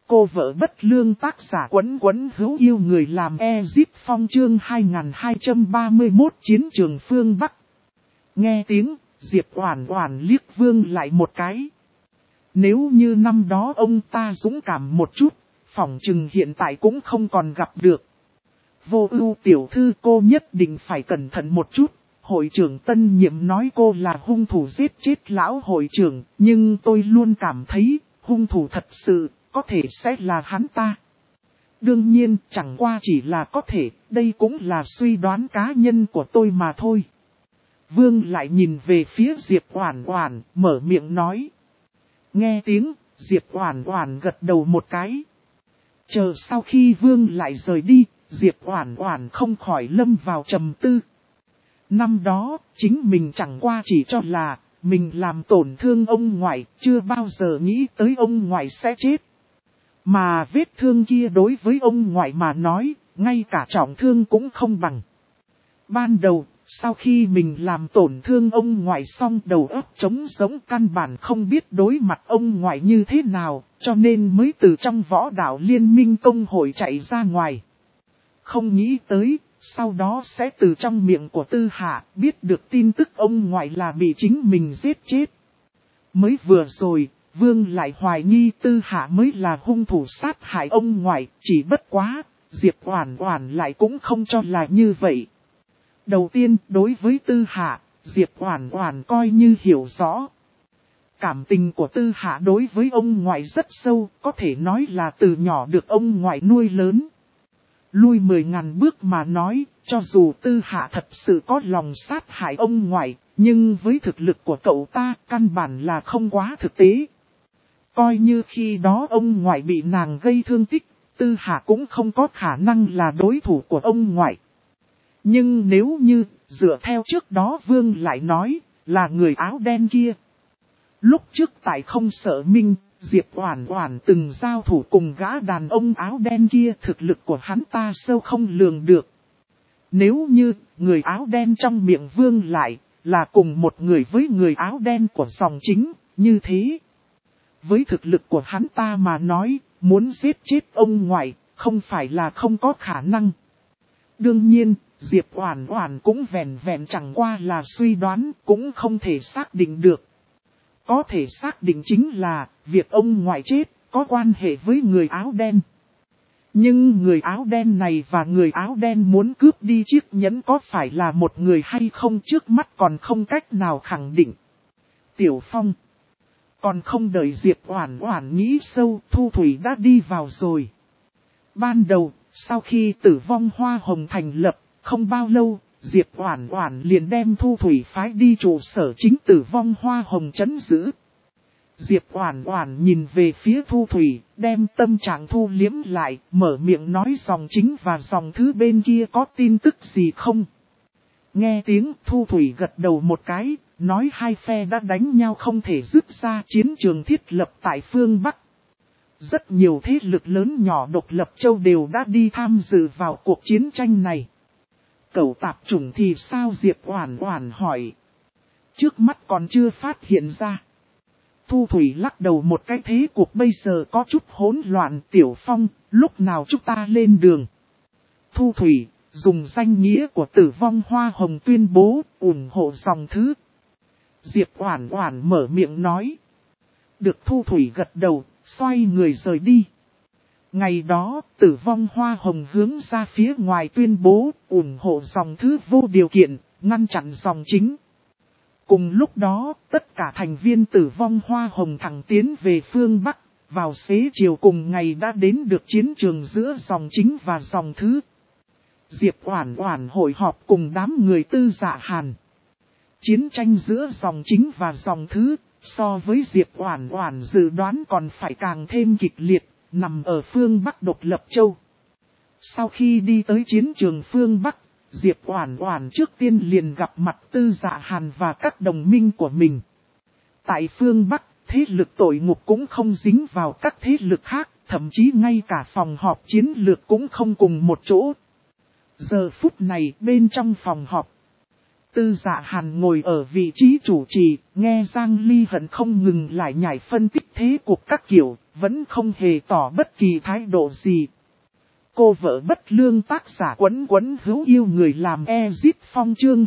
cô vợ bất lương, tác giả Quấn Quấn hữu yêu người làm Ezip Phong, chương 2231 chiến trường phương Bắc. Nghe tiếng, Diệp Oản Oản liếc Vương lại một cái. Nếu như năm đó ông ta dũng cảm một chút, phỏng chừng hiện tại cũng không còn gặp được. Vô Ưu tiểu thư, cô nhất định phải cẩn thận một chút. Hội trưởng tân nhiệm nói cô là hung thủ giết chết lão hội trưởng, nhưng tôi luôn cảm thấy hung thủ thật sự có thể sẽ là hắn ta. Đương nhiên, chẳng qua chỉ là có thể, đây cũng là suy đoán cá nhân của tôi mà thôi. Vương lại nhìn về phía Diệp Oản Oản, mở miệng nói. Nghe tiếng, Diệp Oản Oản gật đầu một cái. Chờ sau khi Vương lại rời đi, Diệp Oản Oản không khỏi lâm vào trầm tư. Năm đó, chính mình chẳng qua chỉ cho là mình làm tổn thương ông ngoại, chưa bao giờ nghĩ tới ông ngoại sẽ chết. Mà vết thương kia đối với ông ngoại mà nói, ngay cả trọng thương cũng không bằng. Ban đầu, sau khi mình làm tổn thương ông ngoại xong, đầu óc trống rỗng, căn bản không biết đối mặt ông ngoại như thế nào, cho nên mới từ trong võ đạo liên minh công hội chạy ra ngoài. Không nghĩ tới, sau đó sẽ từ trong miệng của Tư Hạ biết được tin tức ông ngoại là bị chính mình giết chết. Mới vừa rồi, Vương lại hoài nghi Tư Hạ mới là hung thủ sát hại ông ngoại, chỉ bất quá, Diệp Oản Oản lại cũng không cho là như vậy. Đầu tiên, đối với Tư Hạ, Diệp Oản Oản coi như hiểu rõ. Cảm tình của Tư Hạ đối với ông ngoại rất sâu, có thể nói là từ nhỏ được ông ngoại nuôi lớn. Lui 10.000 bước mà nói, cho dù Tư Hạ thật sự có lòng sát hại ông ngoại, nhưng với thực lực của cậu ta, căn bản là không quá thực tế. Coi như khi đó ông ngoại bị nàng gây thương tích, Tư Hạ cũng không có khả năng là đối thủ của ông ngoại. Nhưng nếu như, dựa theo trước đó Vương lại nói, là người áo đen kia. Lúc trước tại Không Sợ Minh, Diệp Oản Oản từng giao thủ cùng gã đàn ông áo đen kia, thực lực của hắn ta sâu không lường được. Nếu như, người áo đen trong miệng Vương lại, là cùng một người với người áo đen của dòng chính, như thế. Với thực lực của hắn ta mà nói, muốn giết chết ông ngoại, không phải là không có khả năng. Đương nhiên, Diệp Oản Oản cũng vẹn vẹn chẳng qua là suy đoán, cũng không thể xác định được. Có thể xác định chính là, việc ông ngoại chết, có quan hệ với người áo đen. Nhưng người áo đen này và người áo đen muốn cướp đi chiếc nhẫn có phải là một người hay không, trước mắt còn không cách nào khẳng định. Tiểu Phong. Còn không đợi Diệp Oản Oản nghĩ sâu, Thu Thủy đã đi vào rồi. Ban đầu, sau khi Tử Vong Hoa Hồng thành lập, không bao lâu, Diệp Oản Oản liền đem Thu Thủy phái đi trụ sở chính Tử Vong Hoa Hồng trấn giữ. Diệp Oản Oản nhìn về phía Thu Thủy, đem tâm trạng thu liếm lại, mở miệng nói dòng chính và dòng thứ bên kia có tin tức gì không. Nghe tiếng, Thu Thủy gật đầu một cái, nói hai phe đã đánh nhau không thể dứt ra, chiến trường thiết lập tại phương Bắc. Rất nhiều thế lực lớn nhỏ độc lập châu đều đã đi tham dự vào cuộc chiến tranh này. Cẩu tạp chủng thì sao, Diệp Oản Oản hỏi. Trước mắt còn chưa phát hiện ra. Thu Thủy lắc đầu một cái, thế cuộc bây giờ có chút hỗn loạn. Tiểu Phong, lúc nào chúng ta lên đường? Thu Thủy, dùng danh nghĩa của Tử Vong Hoa Hồng tuyên bố, ủng hộ dòng thứ. Diệp Oản Oản mở miệng nói. Được. Thu Thủy gật đầu, xoay người rời đi. Ngày đó, Tử Vong Hoa Hồng hướng ra phía ngoài tuyên bố, ủng hộ dòng thứ vô điều kiện, ngăn chặn dòng chính. Cùng lúc đó, tất cả thành viên Tử Vong Hoa Hồng thẳng tiến về phương Bắc, vào xế chiều cùng ngày đã đến được chiến trường giữa dòng chính và dòng thứ. Diệp Oản Oản hội họp cùng đám người Tư Dạ Hàn. Chiến tranh giữa dòng chính và dòng thứ, so với Diệp Oản Oản dự đoán còn phải càng thêm kịch liệt, nằm ở phương Bắc độc lập châu. Sau khi đi tới chiến trường phương Bắc, Diệp Oản Oản trước tiên liền gặp mặt Tư Dạ Hàn và các đồng minh của mình. Tại phương Bắc, thế lực tội ngục cũng không dính vào các thế lực khác, thậm chí ngay cả phòng họp chiến lược cũng không cùng một chỗ. Giờ phút này, bên trong phòng họp, Tư Dạ Hàn ngồi ở vị trí chủ trì, nghe Giang Ly Hận không ngừng lại nhảy phân tích thế cuộc các kiểu, vẫn không hề tỏ bất kỳ thái độ gì. Cô vợ bất lương tác giả Quấn Quấn hữu yêu người làm Ezit Phong chương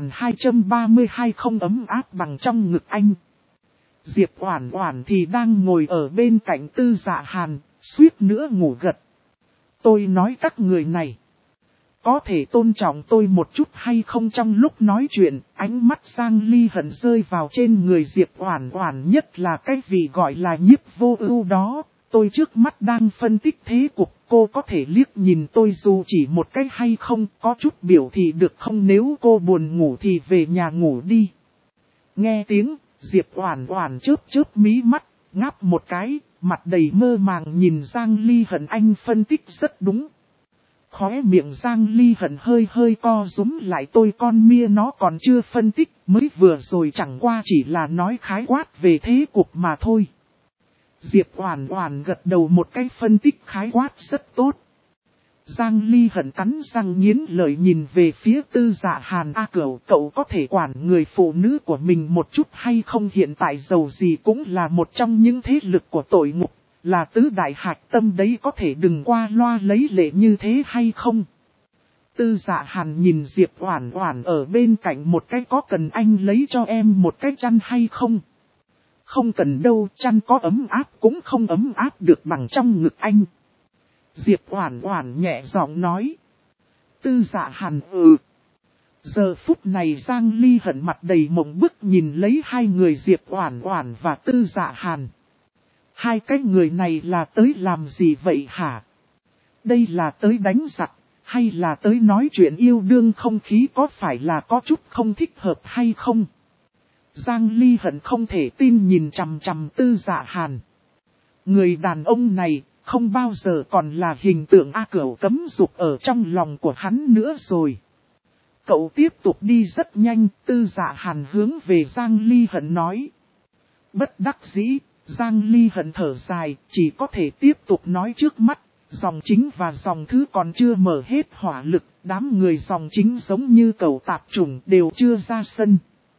2232 không ấm áp bằng trong ngực anh. Diệp Oản Oản thì đang ngồi ở bên cạnh Tư Dạ Hàn, suýt nữa ngủ gật. Tôi nói các người này, có thể tôn trọng tôi một chút hay không? Trong lúc nói chuyện, ánh mắt Giang Ly Hận rơi vào trên người Diệp Oản Oản, nhất là cái vị gọi là Nhiếp Vô Ưu đó. Tôi trước mắt đang phân tích thế cục, cô có thể liếc nhìn tôi dù chỉ một cái hay không, có chút biểu thị được không? Nếu cô buồn ngủ thì về nhà ngủ đi. Nghe tiếng, Diệp Oản Oản chớp chớp mí mắt, ngáp một cái, mặt đầy mơ màng nhìn Giang Ly Hận. Anh phân tích rất đúng. Khóe miệng Giang Ly Hận hơi hơi co rúm lại, tôi con mia nó còn chưa phân tích, mới vừa rồi chẳng qua chỉ là nói khái quát về thế cục mà thôi. Diệp Oản Oản gật đầu một cái, phân tích khái quát rất tốt. Giang Ly Hận cắn răng nghiến lợi nhìn về phía Tư Dạ Hàn. Cậu có thể quản người phụ nữ của mình một chút hay không? Hiện tại dầu gì cũng là một trong những thế lực của tội ngục, là tứ đại hạch tâm đấy, có thể đừng qua loa lấy lệ như thế hay không? Tư Dạ Hàn nhìn Diệp Oản Oản ở bên cạnh một cái, có cần anh lấy cho em một cái chăn hay không? Không cần đâu, chăn có ấm áp cũng không ấm áp được bằng trong ngực anh. Diệp Oản Oản nhẹ giọng nói. Tư Dạ Hàn Giờ phút này Giang Ly Hận mặt đầy mộng bức nhìn lấy hai người Diệp Oản Oản và Tư Dạ Hàn. Hai cái người này là tới làm gì vậy hả? Đây là tới đánh giặc, hay là tới nói chuyện yêu đương? Không khí có phải là có chút không thích hợp hay không? Giang Ly Hận không thể tin nhìn chằm chằm Tư Dạ Hàn. Người đàn ông này không bao giờ còn là hình tượng cẩu cấm dục ở trong lòng của hắn nữa rồi. Cậu tiếp tục đi rất nhanh, Tư Dạ Hàn hướng về Giang Ly Hận nói. Bất đắc dĩ, Giang Ly Hận thở dài, chỉ có thể tiếp tục nói. Trước mắt, dòng chính và dòng thứ còn chưa mở hết hỏa lực, đám người dòng chính giống như cẩu tạp chủng đều chưa ra sân.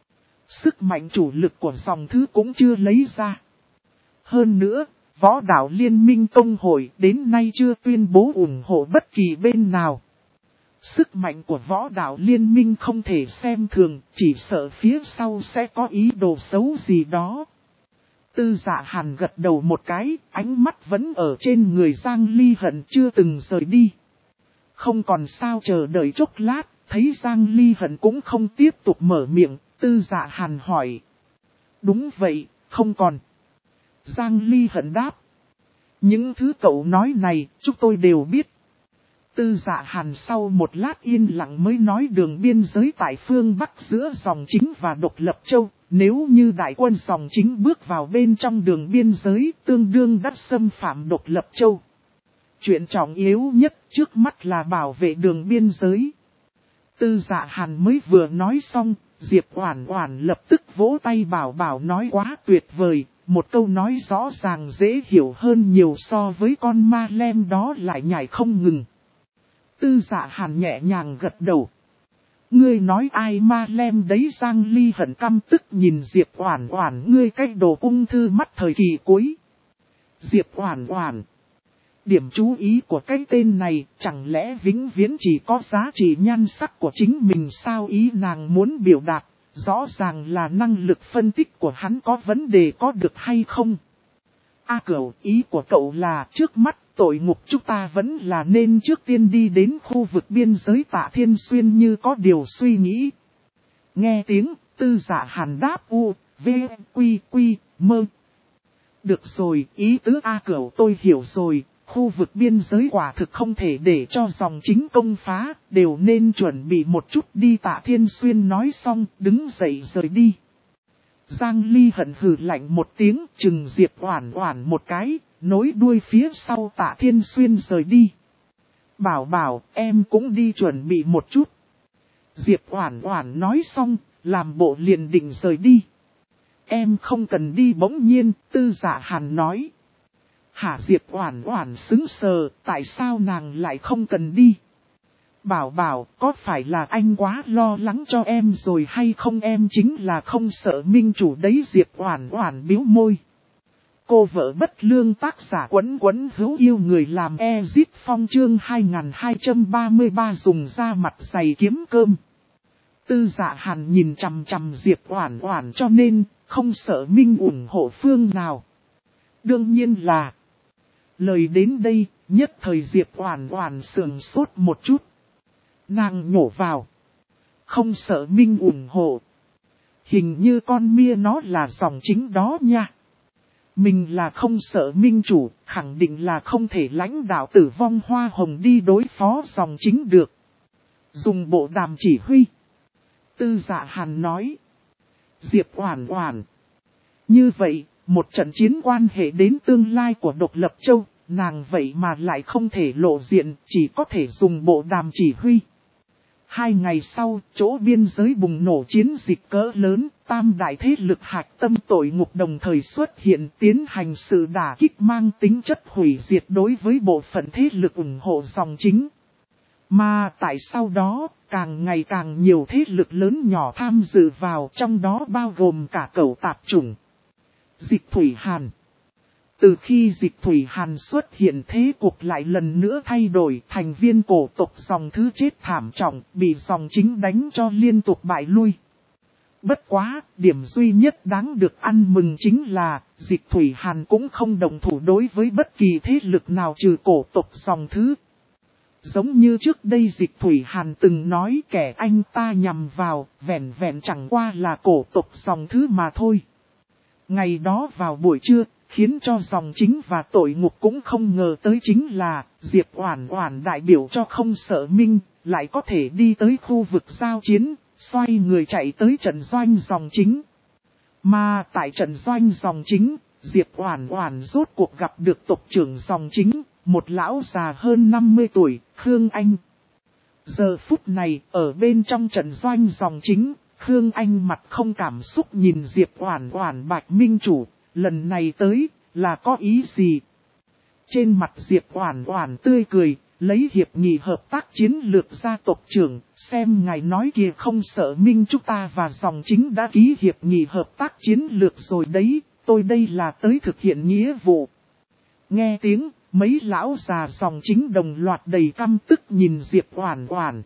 Sức mạnh chủ lực của dòng thứ cũng chưa lấy ra. Hơn nữa, Võ đạo Liên minh Công hội đến nay chưa tuyên bố ủng hộ bất kỳ bên nào. Sức mạnh của Võ đạo Liên minh không thể xem thường, chỉ sợ phía sau sẽ có ý đồ xấu gì đó. Tư Dạ Hàn gật đầu một cái, ánh mắt vẫn ở trên người Giang Ly Hận chưa từng rời đi. Không còn sao chờ đợi chốc lát, thấy Giang Ly Hận cũng không tiếp tục mở miệng, Tư Dạ Hàn hỏi. Đúng vậy, không còn. Giang Ly Hận đáp. Những thứ cậu nói này, chúng tôi đều biết. Tư Dạ Hàn sau một lát yên lặng mới nói, đường biên giới tại phương Bắc giữa dòng chính và độc lập châu. Nếu như đại quân dòng chính bước vào bên trong đường biên giới, tương đương đắc xâm phạm độc lập châu. Chuyện trọng yếu nhất trước mắt là bảo vệ đường biên giới. Tư Dạ Hàn mới vừa nói xong, Diệp Oản Oản lập tức vỗ tay bảo nói quá tuyệt vời, một câu nói rõ ràng dễ hiểu hơn nhiều so với con ma lem đó lại nhảy không ngừng. Tư Dạ Hàn nhẹ nhàng gật đầu. Ngươi nói ai ma lem đấy? Giang Ly Hận căm tức nhìn Diệp Oản Oản, ngươi cái đồ ung thư mắt thời kỳ cuối. Diệp Oản Oản. Điểm chú ý của cái tên này chẳng lẽ vĩnh viễn chỉ có giá trị nhan sắc của chính mình sao? Ý nàng muốn biểu đạt, rõ ràng là năng lực phân tích của hắn có vấn đề, có được hay không? Cẩu, ý của cậu là trước mắt tội ngục chúng ta vẫn là nên trước tiên đi đến khu vực biên giới. Tạ Thiên Xuyên như có điều suy nghĩ. Nghe tiếng, Tư Dạ Hàn đáp mơ. Được rồi, ý tứ cẩu tôi hiểu rồi. Khu vực biên giới quả thực không thể để cho dòng chính công phá, đều nên chuẩn bị một chút đi. Tạ Thiên Xuyên nói xong, đứng dậy rời đi. Giang Ly Hận hừ lạnh một tiếng, chừng Diệp Oản Oản một cái, nối đuôi phía sau Tạ Thiên Xuyên rời đi. Bảo em cũng đi chuẩn bị một chút. Diệp Oản Oản nói xong, làm bộ liền định rời đi. Em không cần đi. Bỗng nhiên, Tư Dạ Hàn nói. Hả? Diệp Oản Oản sững sờ, tại sao nàng lại không cần đi? Bảo, có phải là anh quá lo lắng cho em rồi hay không? Em chính là không sợ minh chủ đấy. Diệp Oản Oản bĩu môi. Cô vợ bất lương tác giả Quấn Quấn hữu yêu người làm Ezit Phong chương 2233 dùng da mặt dày kiếm cơm. Tư Dạ Hàn nhìn chằm chằm Diệp Oản Oản cho nên không sợ Minh ủng hộ phương nào. Đương nhiên là lời đến đây, nhất thời Diệp Oản Oản sững sốt một chút. Nàng nhổ vào. Không sợ Minh ủng hộ. Hình như con mia nó là dòng chính đó nha. Mình là không sợ Minh chủ, khẳng định là không thể lãnh đạo Tử Vong Hoa Hồng đi đối phó dòng chính được. Dùng bộ đàm chỉ huy. Tư Dạ Hàn nói. Diệp Oản Oản. Như vậy, một trận chiến quan hệ đến tương lai của Độc Lập Châu, nàng vậy mà lại không thể lộ diện, chỉ có thể dùng bộ đàm chỉ huy. 2 ngày sau, chỗ biên giới bùng nổ chiến dịch cỡ lớn, tam đại thế lực hạch tâm tội ngục đồng thời xuất hiện tiến hành sự đả kích mang tính chất hủy diệt đối với bộ phận thế lực ủng hộ dòng chính. Mà tại sau đó, càng ngày càng nhiều thế lực lớn nhỏ tham dự vào, trong đó bao gồm cả cẩu tạp chủng. Dịch Thủy Hàn. Từ khi Dịch Thủy Hàn xuất hiện thế cuộc lại lần nữa thay đổi, thành viên cổ tộc dòng thứ chết thảm trọng, bị dòng chính đánh cho liên tục bại lui. Bất quá, điểm duy nhất đáng được ăn mừng chính là, Dịch Thủy Hàn cũng không đồng thủ đối với bất kỳ thế lực nào trừ cổ tộc dòng thứ. Giống như trước đây Dịch Thủy Hàn từng nói kẻ anh ta nhằm vào, vẹn vẹn chẳng qua là cổ tộc dòng thứ mà thôi. Ngày đó vào buổi trưa, khiến cho dòng chính và tội ngục cũng không ngờ tới chính là, Diệp Oản Oản đại biểu cho không sợ Minh, lại có thể đi tới khu vực giao chiến, xoay người chạy tới trận doanh dòng chính. Mà tại trận doanh dòng chính, Diệp Oản Oản rốt cuộc gặp được tộc trưởng dòng chính, một lão già hơn 50 tuổi, Khương Anh. Giờ phút này, ở bên trong trận doanh dòng chính, Khương Anh mặt không cảm xúc nhìn Diệp Oản Oản Bạch Minh chủ, lần này tới, là có ý gì? Trên mặt Diệp Oản Oản tươi cười, lấy hiệp nghị hợp tác chiến lược ra tộc trưởng, xem ngài nói kìa không sợ Minh chúng ta và dòng chính đã ký hiệp nghị hợp tác chiến lược rồi đấy, tôi đây là tới thực hiện nghĩa vụ. Nghe tiếng, mấy lão già dòng chính đồng loạt đầy căm tức nhìn Diệp Oản Oản.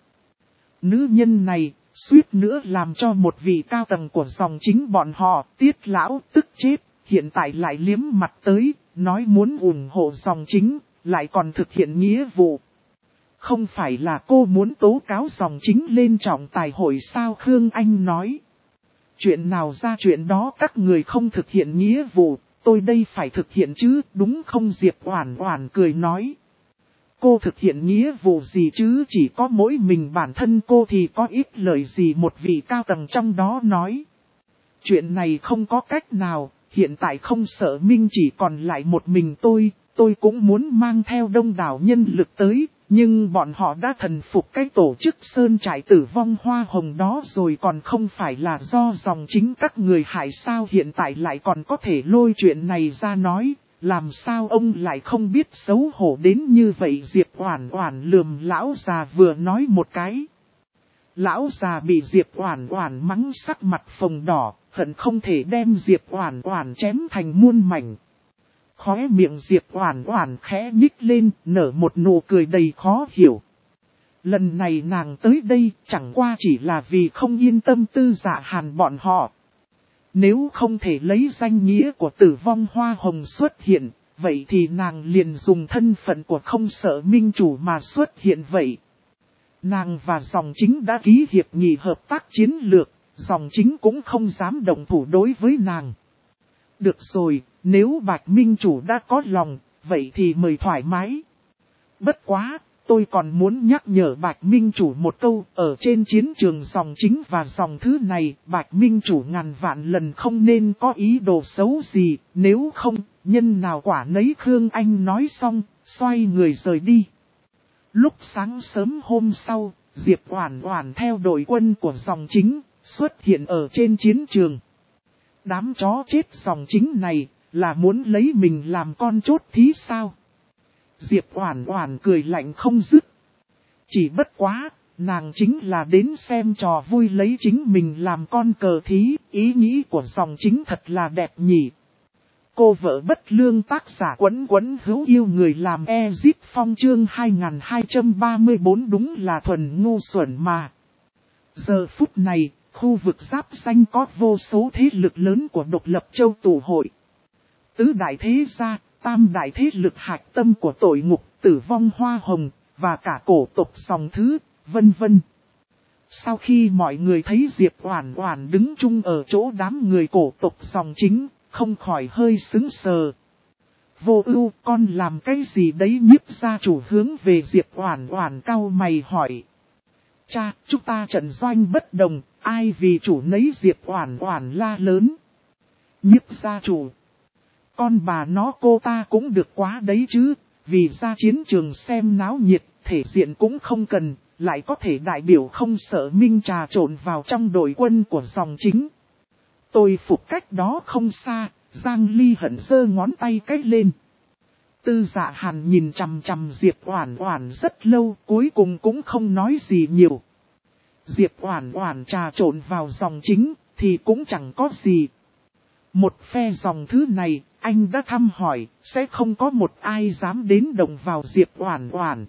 Nữ nhân này, suýt nữa làm cho một vị cao tầng của dòng chính bọn họ, Tiết lão tức chết, hiện tại lại liếm mặt tới, nói muốn ủng hộ dòng chính, lại còn thực hiện nghĩa vụ. Không phải là cô muốn tố cáo dòng chính lên trọng tài hội sao? Khương Anh nói. Chuyện nào ra chuyện đó, các người không thực hiện nghĩa vụ, tôi đây phải thực hiện chứ, đúng không? Diệp Oản Oản cười nói. Cô thực hiện nghĩa vụ gì chứ, chỉ có mỗi mình bản thân cô thì có ít lời gì? Một vị cao tầng trong đó nói. Chuyện này không có cách nào, hiện tại không sợ Minh chỉ còn lại một mình tôi cũng muốn mang theo đông đảo nhân lực tới, nhưng bọn họ đã thần phục cái tổ chức sơn trại Tử Vong Hoa Hồng đó rồi, còn không phải là do dòng chính các người hại sao? Hiện tại lại còn có thể lôi chuyện này ra nói, làm sao ông lại không biết xấu hổ đến như vậy? Diệp Oản Oản lườm lão già vừa nói một cái. Lão già bị Diệp Oản Oản mắng sắc mặt phồng đỏ, hận không thể đem Diệp Oản Oản chém thành muôn mảnh. Khóe miệng Diệp Oản Oản khẽ nhích lên, nở một nụ cười đầy khó hiểu. Lần này nàng tới đây chẳng qua chỉ là vì không yên tâm Tư Dạ Hàn bọn họ. Nếu không thể lấy danh nghĩa của Tử Vong Hoa Hồng xuất hiện, vậy thì nàng liền dùng thân phận của không sợ Minh chủ mà xuất hiện vậy. Nàng và dòng chính đã ký hiệp nghị hợp tác chiến lược, dòng chính cũng không dám động thủ đối với nàng. Được rồi, nếu Bạch Minh chủ đã có lòng, vậy thì mời thoải mái. Bất quá, tôi còn muốn nhắc nhở Bạch Minh chủ một câu, ở trên chiến trường dòng chính và dòng thứ này, Bạch Minh chủ ngàn vạn lần không nên có ý đồ xấu gì, nếu không, nhân nào quả nấy. Khương Anh nói xong, xoay người rời đi. Lúc sáng sớm hôm sau, Diệp Oản Oản theo đội quân của dòng chính, xuất hiện ở trên chiến trường. Đám chó chết dòng chính này, là muốn lấy mình làm con chốt thí sao? Diệp Oản Oản cười lạnh không dứt. Chỉ bất quá, nàng chính là đến xem trò vui lấy chính mình làm con cờ thí, ý nghĩ của dòng chính thật là đẹp nhỉ. Cô vợ bất lương tác giả Quấn Quấn hữu yêu người làm Ezip Phong chương 2234 đúng là thuần ngu xuẩn mà. Giờ phút này, khu vực giáp xanh có vô số thế lực lớn của độc lập châu tụ hội. Tứ đại thế gia, tam đại thế lực hạch tâm của tội ngục, tử vong hoa hồng, và cả cổ tộc dòng thứ, vân vân. Sau khi mọi người thấy Diệp Oản Oản đứng chung ở chỗ đám người cổ tộc dòng chính, không khỏi hơi sững sờ. Vô Ưu, con làm cái gì đấy? Nhiếp gia chủ hướng về Diệp Oản Oản cau mày hỏi. Cha, chúng ta trận doanh bất đồng, ai vì chủ nấy? Diệp Oản Oản la lớn. Nhiếp gia chủ, con bà nó cô ta cũng được quá đấy chứ, vì ra chiến trường xem náo nhiệt, thể diện cũng không cần, lại có thể đại biểu không sợ minh trà trộn vào trong đội quân của dòng chính. Tôi phục cách đó không xa, Giang Ly hận giơ ngón tay cách lên. Tư Dạ Hàn nhìn chằm chằm Diệp Oản Oản rất lâu, cuối cùng cũng không nói gì nhiều. Diệp Oản Oản trà trộn vào dòng chính, thì cũng chẳng có gì. Một phe dòng thứ này, anh đã thăm hỏi, sẽ không có một ai dám đến động vào Diệp Oản Oản.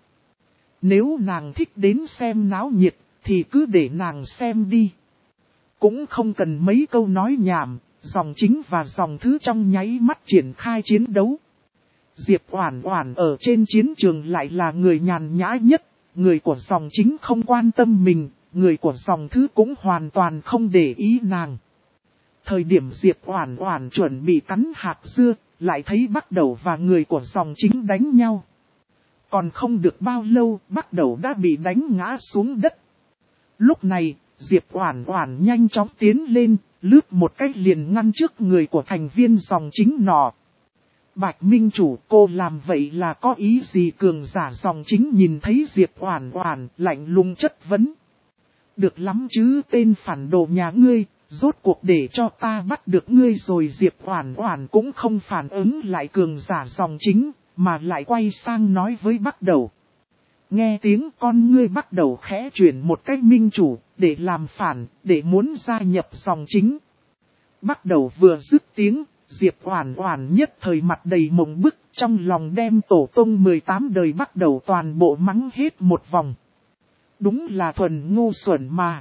Nếu nàng thích đến xem náo nhiệt, thì cứ để nàng xem đi. Cũng không cần mấy câu nói nhảm, dòng chính và dòng thứ trong nháy mắt triển khai chiến đấu. Diệp Oản Oản ở trên chiến trường lại là người nhàn nhã nhất, người của dòng chính không quan tâm mình, người của dòng thứ cũng hoàn toàn không để ý nàng. Thời điểm Diệp Oản Oản chuẩn bị cắn hạt dưa, lại thấy Bắc Đầu và người của dòng chính đánh nhau. Còn không được bao lâu, Bắc Đầu đã bị đánh ngã xuống đất. Lúc này, Diệp Oản Oản nhanh chóng tiến lên, lướt một cách liền ngăn trước người của thành viên dòng chính nọ. Bạch Minh chủ, cô làm vậy là có ý gì? Cường giả dòng chính nhìn thấy Diệp Oản Oản, lạnh lùng chất vấn. Được lắm chứ, tên phản đồ nhà ngươi, rốt cuộc để cho ta bắt được ngươi rồi. Diệp Oản Oản cũng không phản ứng lại cường giả dòng chính, mà lại quay sang nói với Bắc Đầu. Nghe tiếng con ngươi Bắc Đầu khẽ chuyển một cách. Minh chủ, để làm phản, để muốn gia nhập dòng chính. Bắc Đầu vừa dứt tiếng, Diệp Oản Oản nhất thời mặt đầy mộng bức, trong lòng đem tổ tông 18 đời Bắc Đầu toàn bộ mắng hết một vòng. Đúng là thuần ngu xuẩn mà.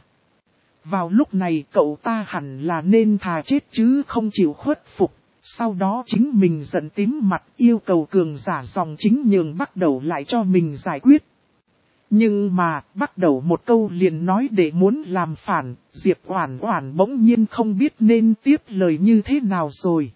Vào lúc này cậu ta hẳn là nên thà chết chứ không chịu khuất phục. Sau đó chính mình giận tím mặt yêu cầu cường giả dòng chính nhường Bắc Đầu lại cho mình giải quyết. Nhưng mà Bắc Đầu một câu liền nói để muốn làm phản, Diệp Oản Oản bỗng nhiên không biết nên tiếp lời như thế nào rồi.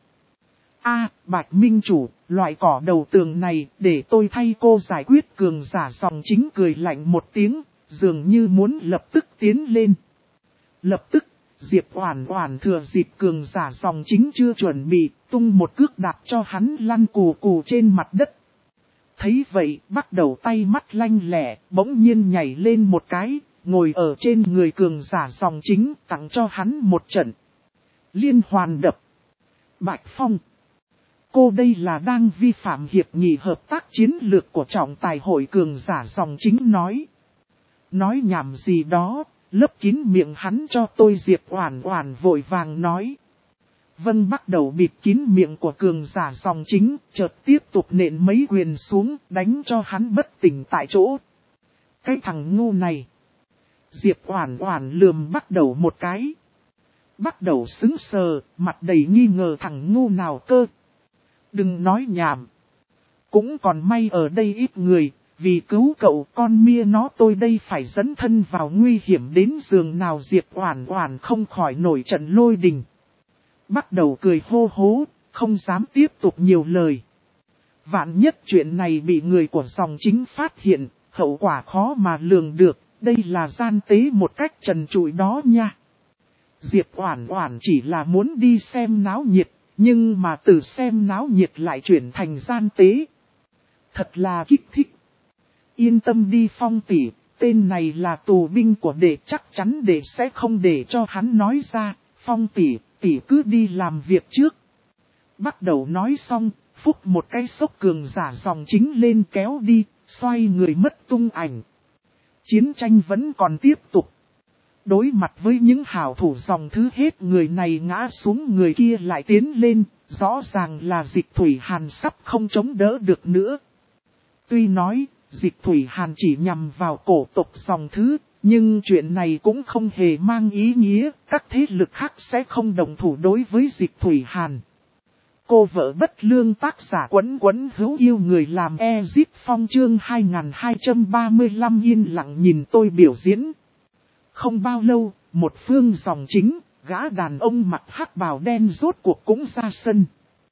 Bạch Minh chủ, loại cỏ đầu tường này để tôi thay cô giải quyết. Cường giả dòng chính cười lạnh một tiếng, dường như muốn lập tức tiến lên. Lập tức, Diệp Oản Oản thừa dịp cường giả dòng chính chưa chuẩn bị, tung một cước đạp cho hắn lăn cù cù trên mặt đất. Thấy vậy, Bắt Đầu tay mắt lanh lẹ, bỗng nhiên nhảy lên một cái, ngồi ở trên người cường giả dòng chính, tặng cho hắn một trận liên hoàn đập. Bạch Phong, cô đây là đang vi phạm hiệp nghị hợp tác chiến lược của trọng tài hội. Cường giả dòng chính nói. Nói nhảm gì đó, lấp kín miệng hắn cho tôi. Diệp Oản Oản vội vàng nói. Vân. Bắt Đầu bịt kín miệng của cường giả dòng chính, chợt tiếp tục nện mấy quyền xuống, đánh cho hắn bất tỉnh tại chỗ. Cái thằng ngu này. Diệp Oản Oản lườm Bắt Đầu một cái. Bắt Đầu sững sờ, mặt đầy nghi ngờ. Thằng ngu nào cơ? Đừng nói nhảm. Cũng còn may ở đây ít người, vì cứu cậu con mia nó tôi đây phải dẫn thân vào nguy hiểm đến giường nào. Diệp Oản Oản không khỏi nổi trận lôi đình. Bắt Đầu cười hô hố, không dám tiếp tục nhiều lời. Vạn nhất chuyện này bị người của dòng chính phát hiện, hậu quả khó mà lường được, đây là gian tế một cách trần trụi đó nha. Diệp Oản Oản chỉ là muốn đi xem náo nhiệt, nhưng mà từ xem náo nhiệt lại chuyển thành gian tế. Thật là kích thích. Yên tâm đi Phong tỷ, tên này là tù binh của đệ, chắc chắn đệ sẽ không để cho hắn nói ra. Phong tỷ, tỷ cứ đi làm việc trước. Bắt Đầu nói xong, phúc một cái xốc cường giả dòng chính lên kéo đi, xoay người mất tung ảnh. Chiến tranh vẫn còn tiếp tục. Đối mặt với những hảo thủ dòng thứ hết người này ngã xuống người kia lại tiến lên, Rõ ràng là Dịch Thủy Hàn sắp không chống đỡ được nữa. Tuy nói, Dịch Thủy Hàn chỉ nhằm vào cổ tộc dòng thứ, nhưng chuyện này cũng không hề mang ý nghĩa các thế lực khác sẽ không đồng thủ đối với Dịch Thủy Hàn. Cô vợ bất lương tác giả Quấn Quấn hữu yêu người làm Ezip Phong chương 2235 yên lặng nhìn tôi biểu diễn. Không bao lâu, một phương dòng chính, gã đàn ông mặc hắc bào đen rốt cuộc cũng ra sân.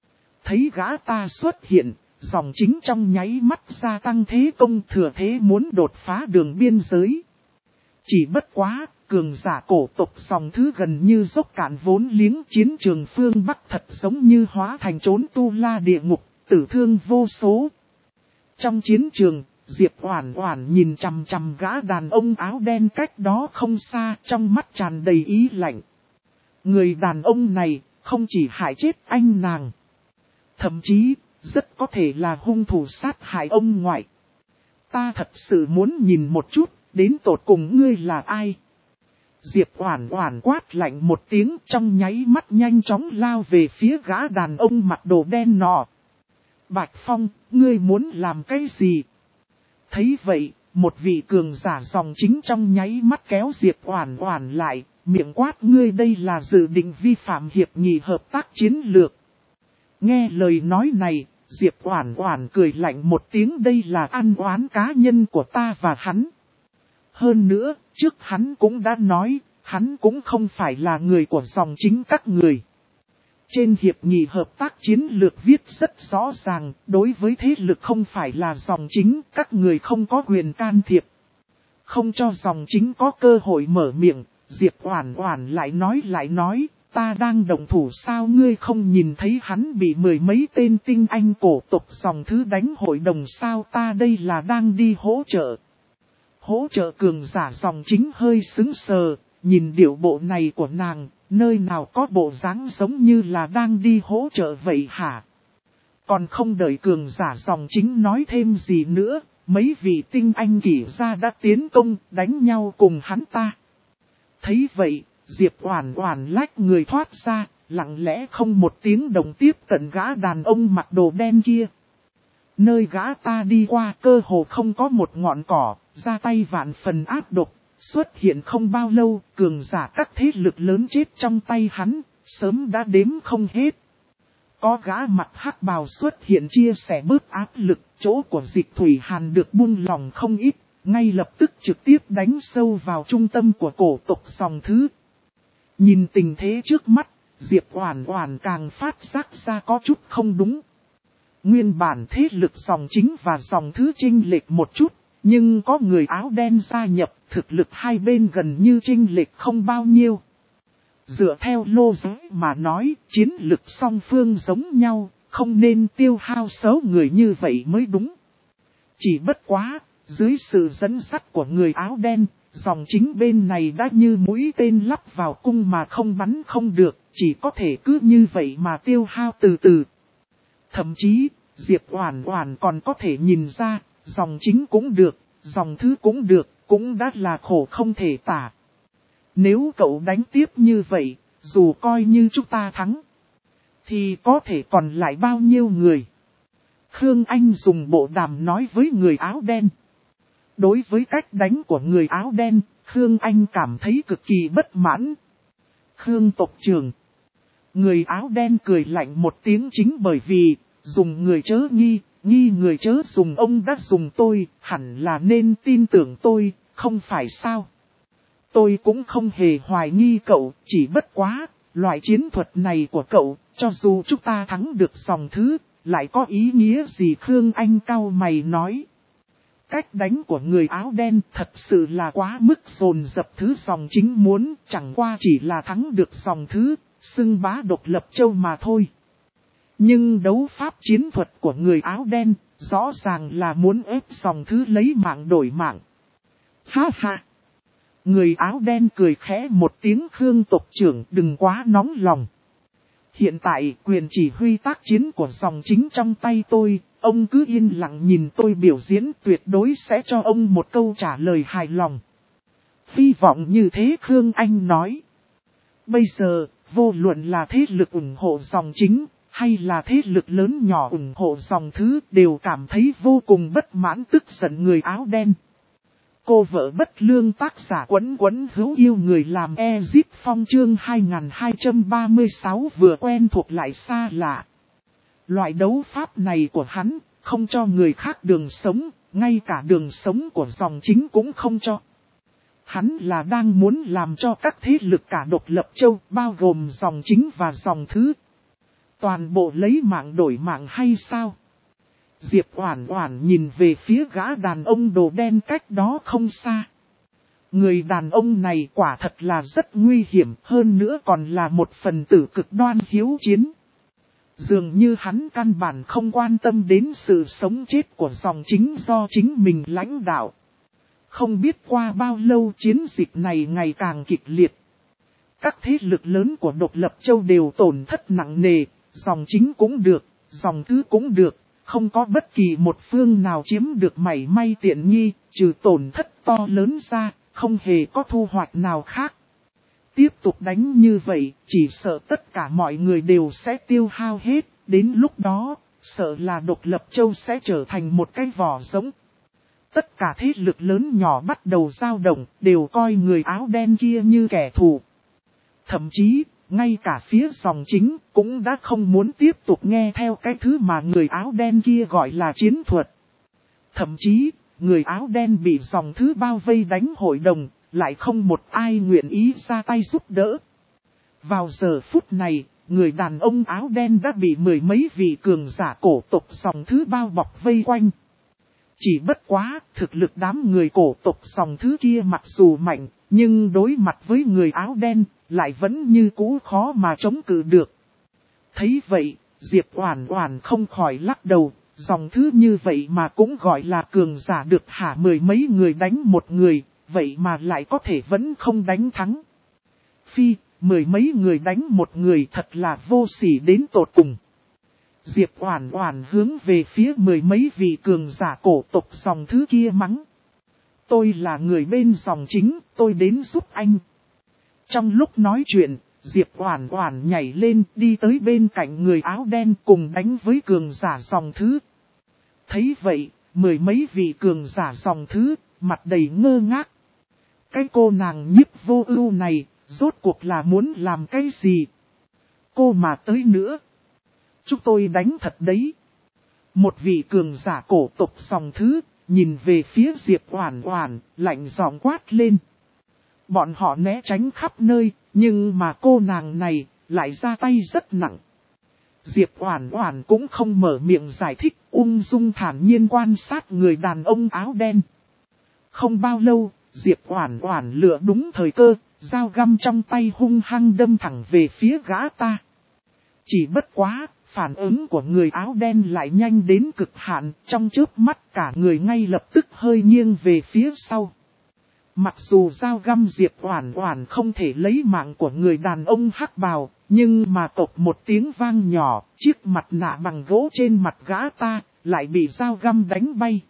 Thấy gã ta xuất hiện, dòng chính trong nháy mắt gia tăng thế công thừa thế muốn đột phá đường biên giới. Chỉ bất quá, cường giả cổ tộc dòng thứ gần như dốc cạn vốn liếng chiến trường phương Bắc thật giống như hóa thành trốn tu la địa ngục, tử thương vô số. Trong chiến trường, Diệp Oản Oản nhìn chằm chằm gã đàn ông áo đen cách đó không xa, trong mắt tràn đầy ý lạnh. Người đàn ông này, không chỉ hại chết anh nàng. Thậm chí, rất có thể là hung thủ sát hại ông ngoại. Ta thật sự muốn nhìn một chút, đến tột cùng ngươi là ai? Diệp Oản Oản quát lạnh một tiếng trong nháy mắt nhanh chóng lao về phía gã đàn ông mặc đồ đen nọ. Bạch Phong, ngươi muốn làm cái gì? Thấy vậy, một vị cường giả dòng chính trong nháy mắt kéo Diệp Oản Oản lại, miệng quát ngươi đây là dự định vi phạm hiệp nghị hợp tác chiến lược. Nghe lời nói này, Diệp Oản Oản cười lạnh một tiếng đây là ăn oán cá nhân của ta và hắn. Hơn nữa, trước hắn cũng đã nói, hắn cũng không phải là người của dòng chính các người. Trên hiệp nghị hợp tác chiến lược viết rất rõ ràng, đối với thế lực không phải là dòng chính, các người không có quyền can thiệp. Không cho dòng chính có cơ hội mở miệng, Diệp Oản Oản lại nói, ta đang động thủ sao ngươi không nhìn thấy hắn bị mười mấy tên tinh anh cổ tộc dòng thứ đánh hội đồng sao ta đây là đang đi hỗ trợ. Hỗ trợ cường giả dòng chính hơi sững sờ, nhìn điệu bộ này của nàng, nơi nào có bộ dáng giống như là đang đi hỗ trợ vậy hả? Còn không đợi cường giả dòng chính nói thêm gì nữa, mấy vị tinh anh kỷ gia đã tiến công đánh nhau cùng hắn ta. Thấy vậy, Diệp Oản Oản lách người thoát ra, lặng lẽ không một tiếng động tiếp cận gã đàn ông mặc đồ đen kia. Nơi gã ta đi qua cơ hồ không có một ngọn cỏ, ra tay vạn phần ác độc, xuất hiện không bao lâu, cường giả các thế lực lớn chết trong tay hắn, sớm đã đếm không hết. Có gã mặt hắc bào xuất hiện chia sẻ bớt áp lực, chỗ của Dịch Thủy Hàn được buông lỏng không ít, ngay lập tức trực tiếp đánh sâu vào trung tâm của cổ tộc dòng thứ. Nhìn tình thế trước mắt, Diệp Oản Oản càng phát giác ra có chút không đúng. Nguyên bản thế lực dòng chính và dòng thứ chênh lệch một chút, nhưng có người áo đen gia nhập, thực lực hai bên gần như chênh lệch không bao nhiêu. Dựa theo lô giới mà nói, chiến lực song phương giống nhau, không nên tiêu hao số người như vậy mới đúng. Chỉ bất quá, dưới sự dẫn dắt của người áo đen, dòng chính bên này đã như mũi tên lắp vào cung mà không bắn không được, chỉ có thể cứ như vậy mà tiêu hao từ từ. Thậm chí, Diệp Oản Oản còn có thể nhìn ra, dòng chính cũng được, dòng thứ cũng được, cũng đã là khổ không thể tả. Nếu cậu đánh tiếp như vậy, dù coi như chúng ta thắng, thì có thể còn lại bao nhiêu người? Khương Anh dùng bộ đàm nói với người áo đen. Đối với cách đánh của người áo đen, Khương Anh cảm thấy cực kỳ bất mãn. Khương tộc trưởng. Người áo đen cười lạnh một tiếng chính bởi vì, dùng người chớ nghi, nghi người chớ dùng ông đã dùng tôi, hẳn là nên tin tưởng tôi, không phải sao? Tôi cũng không hề hoài nghi cậu, chỉ bất quá, loại chiến thuật này của cậu, cho dù chúng ta thắng được dòng thứ, lại có ý nghĩa gì Khương Anh cau mày nói. Cách đánh của người áo đen thật sự là quá mức dồn dập thứ dòng chính muốn, chẳng qua chỉ là thắng được dòng thứ, xưng bá độc lập châu mà thôi. Nhưng đấu pháp chiến thuật của người áo đen, rõ ràng là muốn ép dòng thứ lấy mạng đổi mạng. Ha ha! Người áo đen cười khẽ một tiếng Khương tộc trưởng đừng quá nóng lòng. Hiện tại quyền chỉ huy tác chiến của dòng chính trong tay tôi, ông cứ yên lặng nhìn tôi biểu diễn tuyệt đối sẽ cho ông một câu trả lời hài lòng. Hy vọng như thế Khương Anh nói. Bây giờ, vô luận là thế lực ủng hộ dòng chính, hay là thế lực lớn nhỏ ủng hộ dòng thứ đều cảm thấy vô cùng bất mãn tức giận người áo đen. Cô vợ bất lương tác giả Quấn Quấn hữu yêu người làm Ezip Phong chương 2236 vừa quen thuộc lại xa lạ. Loại đấu pháp này của hắn không cho người khác đường sống, ngay cả đường sống của dòng chính cũng không cho. Hắn là đang muốn làm cho các thế lực cả độc lập châu bao gồm dòng chính và dòng thứ. Toàn bộ lấy mạng đổi mạng hay sao? Diệp Oản Oản nhìn về phía gã đàn ông đồ đen cách đó không xa. Người đàn ông này quả thật là rất nguy hiểm, hơn nữa còn là một phần tử cực đoan hiếu chiến. Dường như hắn căn bản không quan tâm đến sự sống chết của dòng chính do chính mình lãnh đạo. Không biết qua bao lâu chiến dịch này ngày càng kịch liệt. Các thế lực lớn của độc lập châu đều tổn thất nặng nề, dòng chính cũng được, dòng thứ cũng được, không có bất kỳ một phương nào chiếm được mảy may tiện nghi, trừ tổn thất to lớn ra, không hề có thu hoạch nào khác. Tiếp tục đánh như vậy, chỉ sợ tất cả mọi người đều sẽ tiêu hao hết, đến lúc đó, sợ là độc lập châu sẽ trở thành một cái vỏ rỗng. Tất cả thế lực lớn nhỏ bắt đầu dao động, đều coi người áo đen kia như kẻ thù. Thậm chí, ngay cả phía dòng chính cũng đã không muốn tiếp tục nghe theo cái thứ mà người áo đen kia gọi là chiến thuật. Thậm chí, người áo đen bị dòng thứ bao vây đánh hội đồng, lại không một ai nguyện ý ra tay giúp đỡ. Vào giờ phút này, người đàn ông áo đen đã bị mười mấy vị cường giả cổ tộc dòng thứ bao bọc vây quanh. Chỉ bất quá, thực lực đám người cổ tộc dòng thứ kia mặc dù mạnh, nhưng đối mặt với người áo đen, lại vẫn như cũ khó mà chống cự được. Thấy vậy, Diệp Oản Oản không khỏi lắc đầu, dòng thứ như vậy mà cũng gọi là cường giả được hả, mười mấy người đánh một người, vậy mà lại có thể vẫn không đánh thắng. Phi, mười mấy người đánh một người thật là vô sỉ đến tột cùng. Diệp Oản Oản hướng về phía mười mấy vị cường giả cổ tộc dòng thứ kia mắng. Tôi là người bên dòng chính, tôi đến giúp anh. Trong lúc nói chuyện, Diệp Oản Oản nhảy lên đi tới bên cạnh người áo đen cùng đánh với cường giả dòng thứ. Thấy vậy, mười mấy vị cường giả dòng thứ, mặt đầy ngơ ngác. Cái cô nàng Nhiếp Vô Ưu này, rốt cuộc là muốn làm cái gì? Cô mà tới nữa. Chúng tôi đánh thật đấy. Một vị cường giả cổ tộc dòng thứ, nhìn về phía Diệp Oản Oản, lạnh giọng quát lên. Bọn họ né tránh khắp nơi, nhưng mà cô nàng này, lại ra tay rất nặng. Diệp Oản Oản cũng không mở miệng giải thích, ung dung thản nhiên quan sát người đàn ông áo đen. Không bao lâu, Diệp Oản Oản lựa đúng thời cơ, dao găm trong tay hung hăng đâm thẳng về phía gã ta. Chỉ bất quá, phản ứng của người áo đen lại nhanh đến cực hạn, trong chớp mắt cả người ngay lập tức hơi nghiêng về phía sau. Mặc dù dao găm Diệp Oản Oản không thể lấy mạng của người đàn ông hắc bào, nhưng mà cộc một tiếng vang nhỏ, chiếc mặt nạ bằng gỗ trên mặt gã ta, lại bị dao găm đánh bay.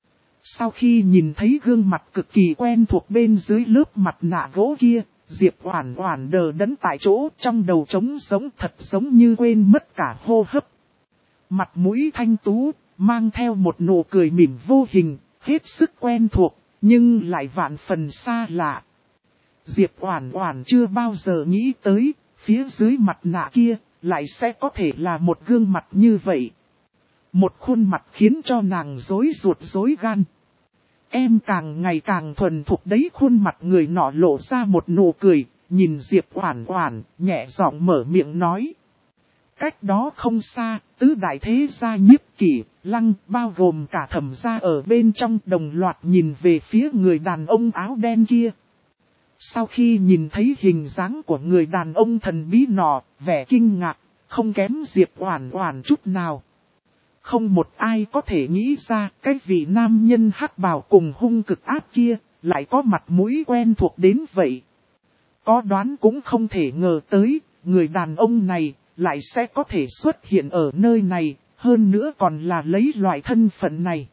Sau khi nhìn thấy gương mặt cực kỳ quen thuộc bên dưới lớp mặt nạ gỗ kia, Diệp Oản Oản đờ đẫn tại chỗ, trong đầu trống rỗng thật giống như quên mất cả hô hấp. Mặt mũi thanh tú, mang theo một nụ cười mỉm vô hình, hết sức quen thuộc, nhưng lại vạn phần xa lạ. Diệp Oản Oản chưa bao giờ nghĩ tới, phía dưới mặt nạ kia, lại sẽ có thể là một gương mặt như vậy. Một khuôn mặt khiến cho nàng rối ruột rối gan. Em càng ngày càng thuần thục đấy, khuôn mặt người nọ lộ ra một nụ cười, nhìn Diệp Oản Oản, nhẹ giọng mở miệng nói. Cách đó không xa, tứ đại thế gia Nhiếp Kỷ, Lăng, bao gồm cả Thẩm gia ở bên trong đồng loạt nhìn về phía người đàn ông áo đen kia. Sau khi nhìn thấy hình dáng của người đàn ông thần bí nọ, vẻ kinh ngạc, không kém Diệp Oản Oản chút nào. Không một ai có thể nghĩ ra cái vị nam nhân hắc bào cùng hung cực ác kia, lại có mặt mũi quen thuộc đến vậy. Có đoán cũng không thể ngờ tới, người đàn ông này lại sẽ có thể xuất hiện ở nơi này, hơn nữa còn là lấy loại thân phận này.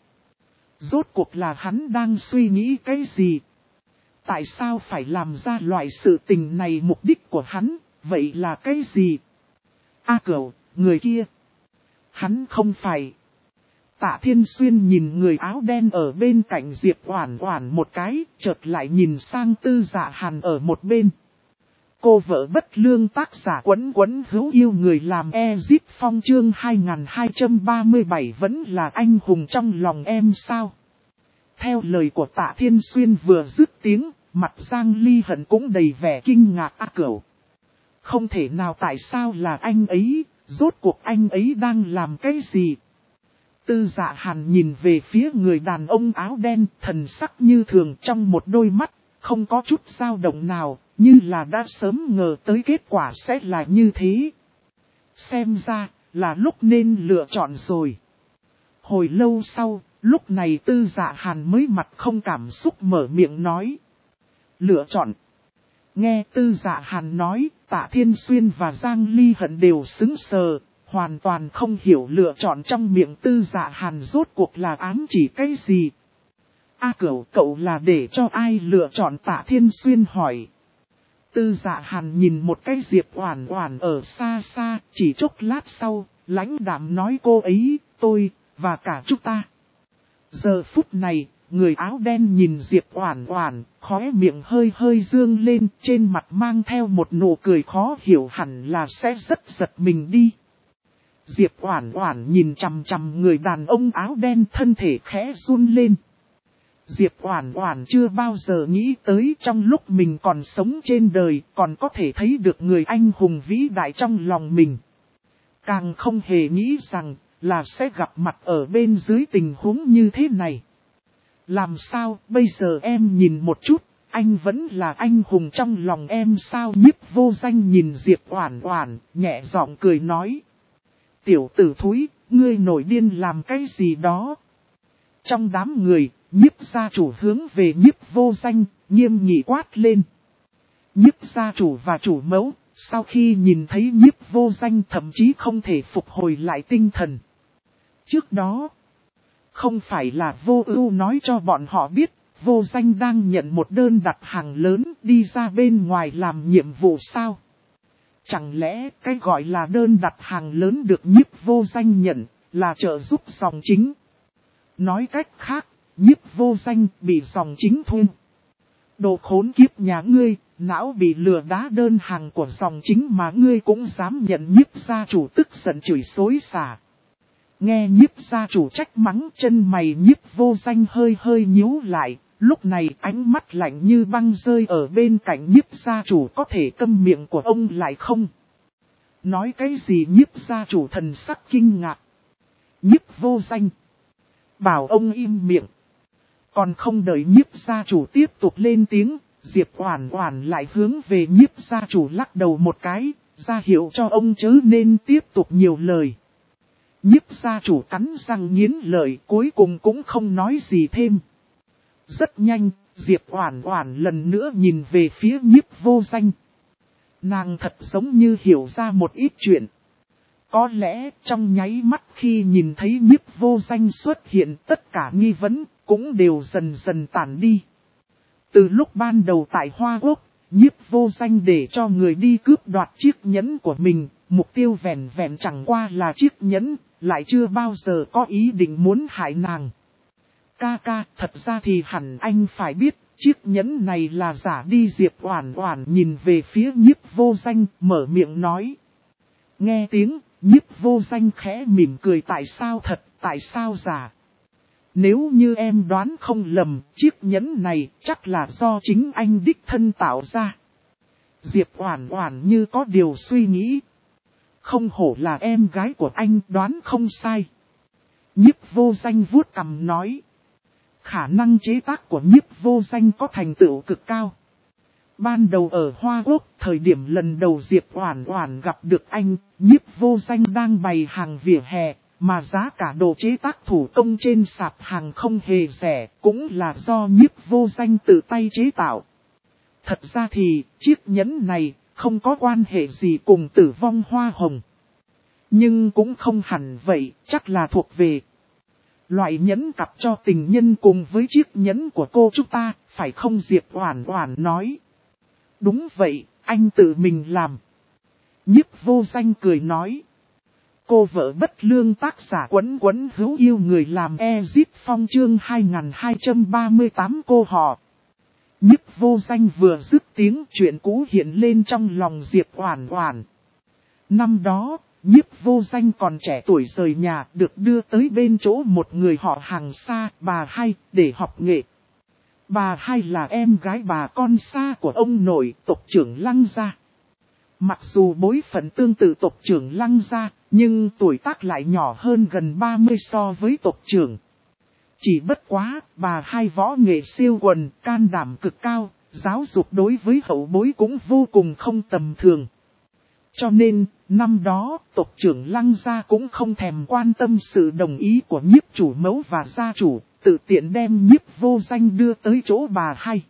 Rốt cuộc là hắn đang suy nghĩ cái gì? Tại sao phải làm ra loại sự tình này, mục đích của hắn, vậy là cái gì? A Cửu, người kia. Hắn không phải. Tạ Thiên Xuyên nhìn người áo đen ở bên cạnh Diệp Oản Oản một cái, chợt lại nhìn sang Tư Dạ Hàn ở một bên. Cô vợ bất lương tác giả Quấn Quấn hữu yêu người làm Ezip Phong chương 2237 vẫn là anh hùng trong lòng em sao? Theo lời của Tạ Thiên Xuyên vừa dứt tiếng, mặt Giang Ly Hận cũng đầy vẻ kinh ngạc Cửu. Không thể nào, tại sao là anh ấy, rốt cuộc anh ấy đang làm cái gì? Tư Dạ Hàn nhìn về phía người đàn ông áo đen, thần sắc như thường trong một đôi mắt, không có chút dao động nào, như là đã sớm ngờ tới kết quả sẽ là như thế. Xem ra, là lúc nên lựa chọn rồi. Hồi lâu sau, lúc này Tư Dạ Hàn mới mặt không cảm xúc mở miệng nói. Lựa chọn. Nghe Tư Dạ Hàn nói, Tạ Thiên Xuyên và Giang Ly Hận đều sững sờ, hoàn toàn không hiểu lựa chọn trong miệng Tư Dạ Hàn rốt cuộc là ám chỉ cái gì. Cửu, cậu là để cho ai lựa chọn? Tạ Thiên Xuyên hỏi. Tư Dạ Hàn nhìn một cái Diệp Oản Oản ở xa xa, chỉ chốc lát sau, lãnh đạm nói cô ấy, tôi, và cả chúng ta. Giờ phút này, người áo đen nhìn Diệp Oản Oản, khóe miệng hơi hơi dương lên, trên mặt mang theo một nụ cười khó hiểu, hẳn là sẽ rất giật mình đi. Diệp Oản Oản nhìn chằm chằm người đàn ông áo đen, thân thể khẽ run lên. Diệp Oản Oản chưa bao giờ nghĩ tới trong lúc mình còn sống trên đời còn có thể thấy được người anh hùng vĩ đại trong lòng mình. Càng không hề nghĩ rằng là sẽ gặp mặt ở bên dưới tình huống như thế này. Làm sao bây giờ em nhìn một chút, anh vẫn là anh hùng trong lòng em sao? Nhiếp Vô Danh nhìn Diệp Oản Oản, nhẹ giọng cười nói. Tiểu tử thúi, ngươi nổi điên làm cái gì đó? Trong đám người, Nhiếp gia chủ hướng về Nhiếp Vô Danh, nghiêm nghị quát lên. Nhiếp gia chủ và chủ mẫu, sau khi nhìn thấy Nhiếp Vô Danh thậm chí không thể phục hồi lại tinh thần. Trước đó, không phải là Vô Ưu nói cho bọn họ biết, Vô Danh đang nhận một đơn đặt hàng lớn đi ra bên ngoài làm nhiệm vụ sao? Chẳng lẽ cái gọi là đơn đặt hàng lớn được Nhiếp Vô Danh nhận là trợ giúp dòng chính? Nói cách khác, Nhiếp Vô Danh bị dòng chính thuê. Đồ khốn kiếp nhà ngươi, não bị lừa đá, đơn hàng của dòng chính mà ngươi cũng dám nhận? Nhiếp gia chủ tức giận chửi xối xả. Nghe Nhiếp gia chủ trách mắng, chân mày Nhiếp Vô Danh hơi hơi nhíu lại, lúc này ánh mắt lạnh như băng rơi ở bên cạnh Nhiếp gia chủ, có thể câm miệng của ông lại không? Nói cái gì? Nhiếp gia chủ thần sắc kinh ngạc. Nhiếp Vô Danh bảo ông im miệng. Còn không đợi Nhiếp gia chủ tiếp tục lên tiếng, Diệp Oản Oản lại hướng về Nhiếp gia chủ lắc đầu một cái, ra hiệu cho ông chớ nên tiếp tục nhiều lời. Nhiếp gia chủ cắn răng nghiến lợi, cuối cùng cũng không nói gì thêm. Rất nhanh, Diệp Oản Oản lần nữa nhìn về phía Nhiếp Vô Danh. Nàng thật giống như hiểu ra một ít chuyện. Có lẽ trong nháy mắt khi nhìn thấy Nhiếp Vô Danh xuất hiện, tất cả nghi vấn cũng đều dần dần tản đi. Từ lúc ban đầu tại Hoa Quốc, Nhiếp Vô Danh để cho người đi cướp đoạt chiếc nhẫn của mình, mục tiêu vẹn vẹn chẳng qua là chiếc nhẫn, lại chưa bao giờ có ý định muốn hại nàng. Ca, thật ra thì hẳn anh phải biết, chiếc nhẫn này là giả đi. Diệp Oản Oản nhìn về phía Nhiếp Vô Danh, mở miệng nói. Nghe tiếng, Nhiếp Vô Danh khẽ mỉm cười. Tại sao thật, tại sao giả? Nếu như em đoán không lầm, chiếc nhẫn này chắc là do chính anh đích thân tạo ra. Diệp Oản Oản như có điều suy nghĩ. Không hổ là em gái của anh, đoán không sai. Nhiếp Vô Danh vuốt cằm nói. Khả năng chế tác của Nhiếp Vô Danh có thành tựu cực cao. Ban đầu ở Hoa Quốc, thời điểm lần đầu Diệp Oản Oản gặp được anh, Nhiếp Vô Danh đang bày hàng vỉa hè, mà giá cả đồ chế tác thủ công trên sạp hàng không hề rẻ, cũng là do Nhiếp Vô Danh tự tay chế tạo. Thật ra thì, chiếc nhẫn này không có quan hệ gì cùng Tử Vong Hoa Hồng. Nhưng cũng không hẳn vậy, chắc là thuộc về loại nhẫn cặp cho tình nhân cùng với chiếc nhẫn của cô chúng ta, phải không? Diệp Oản Oản nói. Đúng vậy, anh tự mình làm. Nhiếp Vô Danh cười nói. cô vợ bất lương, tác giả Quấn Quấn hữu yêu người làm Ezip Phong chương 2238 cô họ. Nhiếp Vô Danh vừa dứt tiếng, chuyện cũ hiện lên trong lòng Diệp Oản Oản. Năm đó, Nhiếp Vô Danh còn trẻ tuổi rời nhà, được đưa tới bên chỗ một người họ hàng xa, bà Hai, để học nghệ. Bà Hai là em gái bà con xa của ông nội, tộc trưởng Lăng gia. Mặc dù bối phận tương tự tộc trưởng Lăng gia, nhưng tuổi tác lại nhỏ hơn gần 30 so với tộc trưởng. Chỉ bất quá, bà Hai võ nghệ siêu quần, can đảm cực cao, giáo dục đối với hậu bối cũng vô cùng không tầm thường. Cho nên, năm đó, tộc trưởng Lăng gia cũng không thèm quan tâm sự đồng ý của nhiếp chủ mẫu và gia chủ, tự tiện đem Nhiếp Vô Danh đưa tới chỗ bà Hai.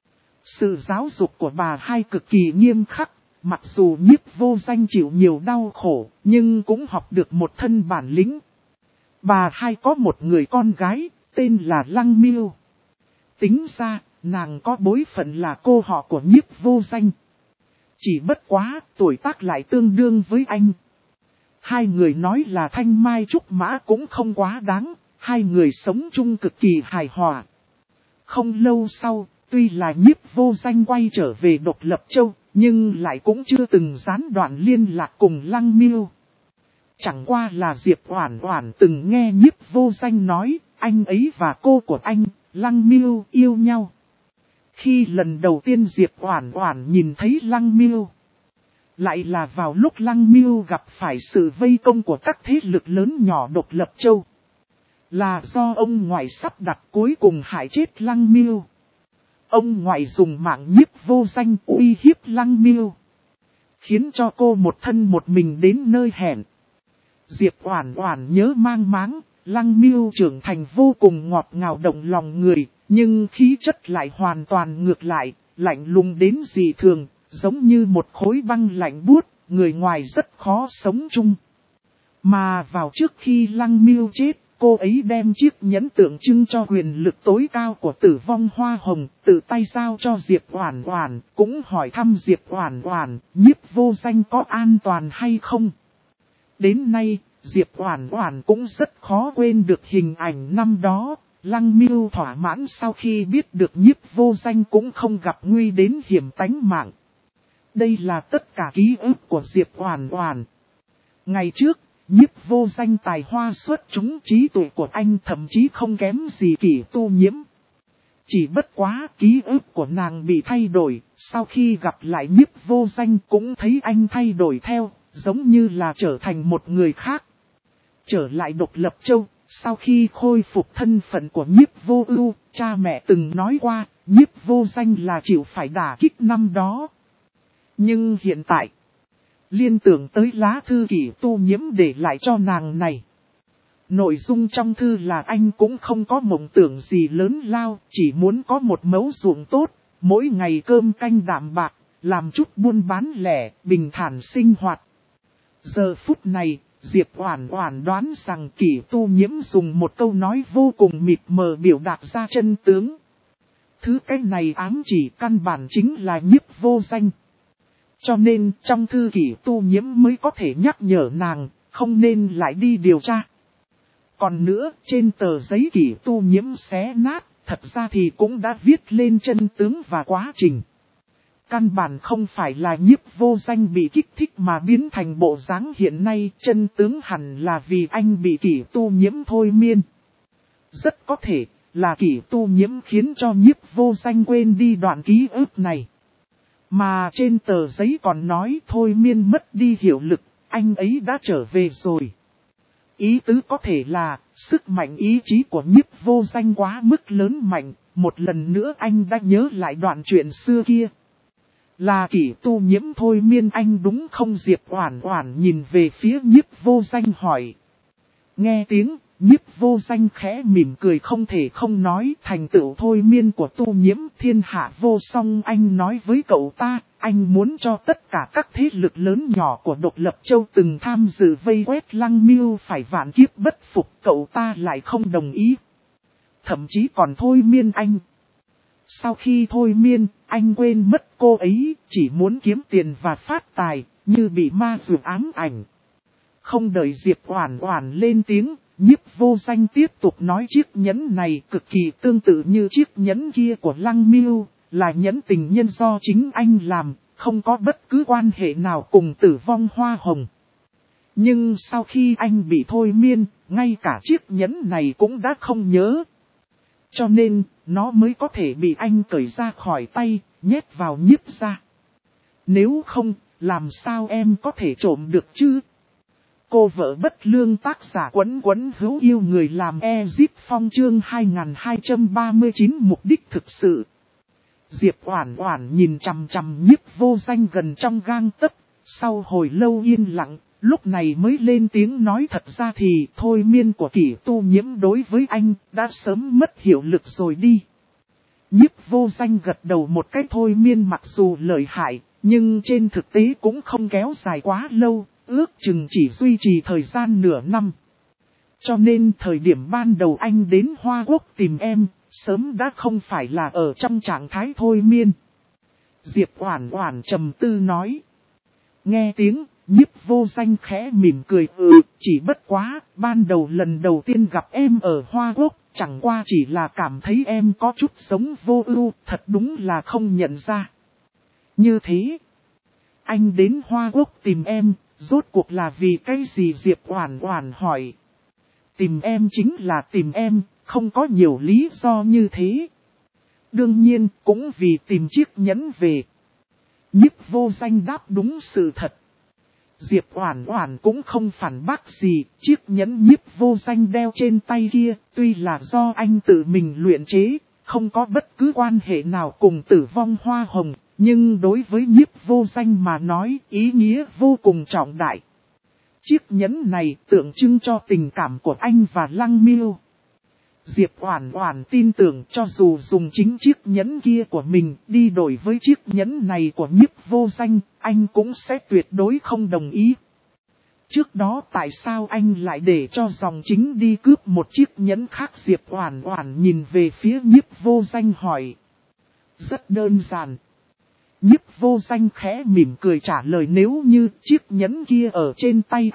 Sự giáo dục của bà Hai cực kỳ nghiêm khắc, mặc dù Nhiếp Vô Danh chịu nhiều đau khổ, nhưng cũng học được một thân bản lĩnh. Bà Hai có một người con gái, tên là Lăng Miêu. Tính ra, nàng có bối phận là cô họ của Nhiếp Vô Danh. Chỉ bất quá, tuổi tác lại tương đương với anh. Hai người nói là thanh mai trúc mã cũng không quá đáng, hai người sống chung cực kỳ hài hòa. Không lâu sau, tuy là Nhiếp Vô Danh quay trở về Độc Lập Châu, nhưng lại cũng chưa từng gián đoạn liên lạc cùng Lăng Miêu. Chẳng qua là Diệp Oản Oản từng nghe Nhiếp Vô Danh nói, anh ấy và cô của anh, Lăng Miêu, yêu nhau. Khi lần đầu tiên Diệp Oản Oản nhìn thấy Lăng Miêu, lại là vào lúc Lăng Miêu gặp phải sự vây công của các thế lực lớn nhỏ Độc Lập Châu. Là do ông ngoại sắp đặt, cuối cùng hại chết Lăng Miêu. Ông ngoại dùng mạng Nhiếp Vô Danh uy hiếp Lăng Miêu, khiến cho cô một thân một mình đến nơi hẹn. Diệp Oản Oản nhớ mang máng, Lăng Miêu trưởng thành vô cùng ngọt ngào động lòng người, nhưng khí chất lại hoàn toàn ngược lại, lạnh lùng đến dị thường, giống như một khối băng lạnh buốt, người ngoài rất khó sống chung. Mà vào trước khi Lăng Miêu chết, cô ấy đem chiếc nhẫn tượng trưng cho quyền lực tối cao của Tử Vong Hoa Hồng, tự tay giao cho Diệp Oản Oản, cũng hỏi thăm Diệp Oản Oản, Nhiếp Vô Danh có an toàn hay không. Đến nay, Diệp Oản Oản cũng rất khó quên được hình ảnh năm đó, Lăng Miêu thỏa mãn sau khi biết được Nhiếp Vô Danh cũng không gặp nguy đến hiểm tánh mạng. Đây là tất cả ký ức của Diệp Oản Oản. Ngày trước, Nhiếp Vô Danh tài hoa xuất chúng, trí tuệ của anh thậm chí không kém gì Kỷ Tu Nhiễm. Chỉ bất quá ký ức của nàng bị thay đổi, sau khi gặp lại Nhiếp Vô Danh cũng thấy anh thay đổi theo, giống như là trở thành một người khác. Trở lại Độc Lập Châu, sau khi khôi phục thân phận của Nhiếp Vô Ưu, cha mẹ từng nói qua, Nhiếp Vô Danh là chịu phải đả kích năm đó. Nhưng hiện tại, liên tưởng tới lá thư Kỷ Tu Nhiễm để lại cho nàng này. Nội dung trong thư là anh cũng không có mộng tưởng gì lớn lao, chỉ muốn có một mẫu ruộng tốt, mỗi ngày cơm canh đạm bạc, làm chút buôn bán lẻ, bình thản sinh hoạt. Giờ phút này, Diệp Oản Oản đoán rằng Kỷ Tu Nhiễm dùng một câu nói vô cùng mịt mờ biểu đạt ra chân tướng. Thứ cái này ám chỉ căn bản chính là Nhiếp Vô Danh. Cho nên trong thư Kỷ Tu Nhiễm mới có thể nhắc nhở nàng, không nên lại đi điều tra. Còn nữa, trên tờ giấy Kỷ Tu Nhiễm xé nát, thật ra thì cũng đã viết lên chân tướng và quá trình. Căn bản không phải là Nhiếp Vô Danh bị kích thích mà biến thành bộ dáng hiện nay, chân tướng hẳn là vì anh bị Kỷ Tu Nhiễm thôi miên. Rất có thể là Kỷ Tu Nhiễm khiến cho Nhiếp Vô Danh quên đi đoạn ký ức này. Mà trên tờ giấy còn nói thôi miên mất đi hiệu lực, anh ấy đã trở về rồi. Ý tứ có thể là, sức mạnh ý chí của Nhiếp Vô Danh quá mức lớn mạnh, một lần nữa anh đã nhớ lại đoạn chuyện xưa kia. Là Kỷ Tu Nhiễm thôi miên anh đúng không? Diệp Oản Oản nhìn về phía Nhiếp Vô Danh hỏi. Nghe tiếng, Nhiếp Vô Danh khẽ mỉm cười không thể không nói, thành tựu thôi miên của Tu Nhiễm thiên hạ vô song. Anh nói với cậu ta, anh muốn cho tất cả các thế lực lớn nhỏ của Độc Lập Châu từng tham dự vây quét Lăng Miêu phải vạn kiếp bất phục, cậu ta lại không đồng ý. Thậm chí còn thôi miên anh. Sau khi thôi miên, anh quên mất cô ấy, chỉ muốn kiếm tiền và phát tài, như bị ma dụ ám ảnh. Không đợi Diệp Oản Oản lên tiếng, Nhiếp Vô Danh tiếp tục nói chiếc nhẫn này cực kỳ tương tự như chiếc nhẫn kia của Lăng Miêu, là nhẫn tình nhân do chính anh làm, không có bất cứ quan hệ nào cùng Tử Vong Hoa Hồng. Nhưng sau khi anh bị thôi miên, ngay cả chiếc nhẫn này cũng đã không nhớ. Cho nên, nó mới có thể bị anh cởi ra khỏi tay, nhét vào Nhiếp ra. Nếu không, làm sao em có thể trộm được chứ? Cô vợ bất lương tác giả Quấn Quấn hữu yêu người làm Ezip Phong chương 2239 mục đích thực sự. Diệp Oản Oản nhìn chằm chằm Nhiếp Vô Danh gần trong gang tấc, sau hồi lâu yên lặng, lúc này mới lên tiếng nói thật ra thì thôi miên của Kỷ Tu Nhiễm đối với anh đã sớm mất hiệu lực rồi đi. Nhiếp Vô Danh gật đầu một cái thôi miên mặc dù lợi hại, nhưng trên thực tế cũng không kéo dài quá lâu, ước chừng chỉ duy trì thời gian nửa năm. Cho nên thời điểm ban đầu anh đến Hoa Quốc tìm em, sớm đã không phải là ở trong trạng thái thôi miên. Diệp Oản Oản trầm tư nói. Nghe tiếng, Nhiếp Vô Danh khẽ mỉm cười chỉ bất quá, ban đầu lần đầu tiên gặp em ở Hoa Quốc, chẳng qua chỉ là cảm thấy em có chút giống Vô Ưu, thật đúng là không nhận ra. Như thế, anh đến Hoa Quốc tìm em, rốt cuộc là vì cái gì? Diệp Oản Oản hỏi. Tìm em chính là tìm em, không có nhiều lý do như thế. Đương nhiên, cũng vì tìm chiếc nhẫn về. Nhiếp Vô Danh đáp đúng sự thật. Diệp Oản Oản cũng không phản bác gì, chiếc nhẫn Nhiếp Vô Danh đeo trên tay kia, tuy là do anh tự mình luyện chế, không có bất cứ quan hệ nào cùng Tử Vong Hoa Hồng, nhưng đối với Nhiếp Vô Danh mà nói, ý nghĩa vô cùng trọng đại. Chiếc nhẫn này tượng trưng cho tình cảm của anh và Lăng Miêu. Diệp Oản Oản tin tưởng cho dù dùng chính chiếc nhẫn kia của mình đi đổi với chiếc nhẫn này của Nhiếp Vô Danh, anh cũng sẽ tuyệt đối không đồng ý. Trước đó tại sao anh lại để cho dòng chính đi cướp một chiếc nhẫn khác? Diệp Oản Oản nhìn về phía Nhiếp Vô Danh hỏi. Rất đơn giản. Nhiếp Vô Danh khẽ mỉm cười trả lời, nếu như chiếc nhẫn kia ở trên tay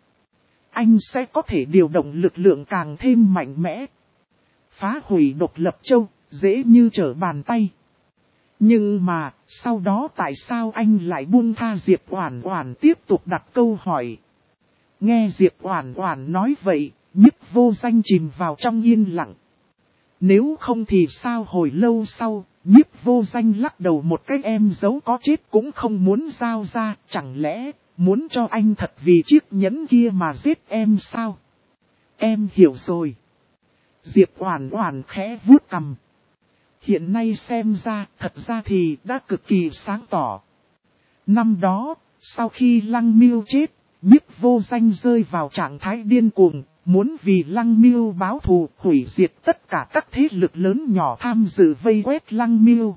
anh sẽ có thể điều động lực lượng càng thêm mạnh mẽ. Phá hủy Độc Lập Châu, dễ như trở bàn tay. Nhưng mà, sau đó tại sao anh lại buông tha? Diệp Oản Oản tiếp tục đặt câu hỏi. Nghe Diệp Oản Oản nói vậy, Nhiếp Vô Danh chìm vào trong yên lặng. Nếu không thì sao? Hồi lâu sau, Nhiếp Vô Danh lắc đầu một cái, em giấu có chết cũng không muốn giao ra, chẳng lẽ muốn cho anh thật vì chiếc nhẫn kia mà giết em sao? Em hiểu rồi. Diệp Oản Oản khẽ vuốt cằm. Hiện nay xem ra, thật ra thì đã cực kỳ sáng tỏ. Năm đó, sau khi Lăng Miêu chết, Nhiếp Vô Danh rơi vào trạng thái điên cuồng, muốn vì Lăng Miêu báo thù, hủy diệt tất cả các thế lực lớn nhỏ tham dự vây quét Lăng Miêu.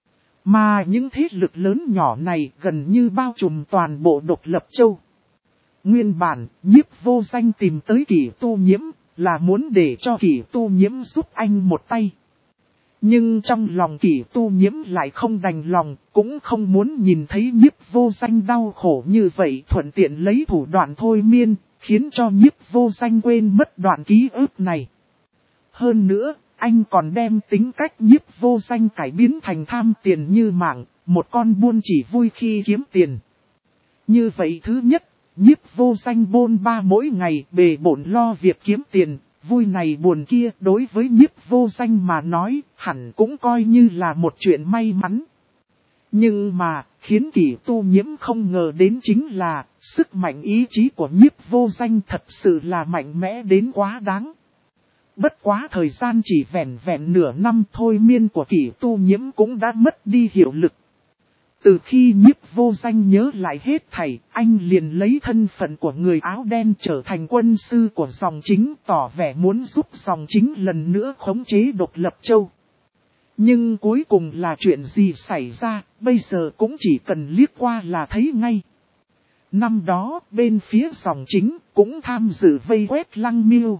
Mà những thế lực lớn nhỏ này gần như bao trùm toàn bộ Độc Lập Châu. Nguyên bản, Nhiếp Vô Danh tìm tới Kỷ Tu Nhiễm, là muốn để cho Kỷ Tu Nhiễm giúp anh một tay. Nhưng trong lòng Kỷ Tu Nhiễm lại không đành lòng, cũng không muốn nhìn thấy Nhiếp Vô Danh đau khổ như vậy, thuận tiện lấy thủ đoạn thôi miên, khiến cho Nhiếp Vô Danh quên mất đoạn ký ức này. Hơn nữa, anh còn đem tính cách Nhiếp Vô Danh cải biến thành tham tiền như mạng, một con buôn chỉ vui khi kiếm tiền. Như vậy thứ nhất, Nhiếp Vô Danh bôn ba mỗi ngày bề bộn lo việc kiếm tiền, vui này buồn kia, đối với Nhiếp Vô Danh mà nói, hẳn cũng coi như là một chuyện may mắn. Nhưng mà, khiến Kỷ Tu Nhiễm không ngờ đến chính là, sức mạnh ý chí của Nhiếp Vô Danh thật sự là mạnh mẽ đến quá đáng. Bất quá thời gian chỉ vẻn vẹn nửa năm thôi miên của Kỷ Tu Nhiễm cũng đã mất đi hiệu lực. Từ khi Nhiếp Vô Danh nhớ lại hết thảy, anh liền lấy thân phận của người áo đen trở thành quân sư của dòng chính, tỏ vẻ muốn giúp dòng chính lần nữa khống chế Độc Lập Châu. Nhưng cuối cùng là chuyện gì xảy ra, bây giờ cũng chỉ cần liếc qua là thấy ngay. Năm đó, bên phía dòng chính, cũng tham dự vây quét Lăng Miêu.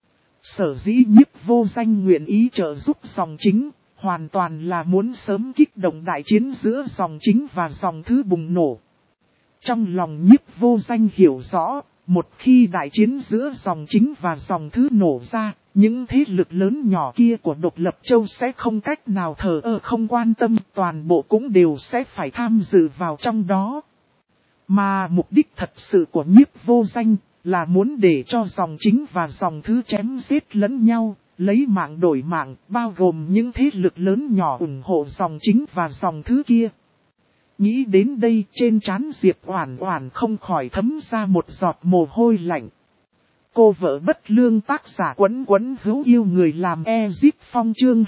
Sở dĩ Nhiếp Vô Danh nguyện ý trợ giúp dòng chính, hoàn toàn là muốn sớm kích động đại chiến giữa dòng chính và dòng thứ bùng nổ. Trong lòng Nhiếp Vô Danh hiểu rõ, một khi đại chiến giữa dòng chính và dòng thứ nổ ra, những thế lực lớn nhỏ kia của Độc Lập Châu sẽ không cách nào thờ ơ không quan tâm, toàn bộ cũng đều sẽ phải tham dự vào trong đó. Mà mục đích thật sự của Nhiếp Vô Danh là muốn để cho dòng chính và dòng thứ chém giết lẫn nhau, lấy mạng đổi mạng, bao gồm những thế lực lớn nhỏ ủng hộ dòng chính và dòng thứ kia. Nghĩ đến đây, trên trán Diệp Oản Oản không khỏi thấm ra một giọt mồ hôi lạnh. Cô vợ bất lương tác giả Quấn Quấn hữu yêu người làm Ezip Phong chương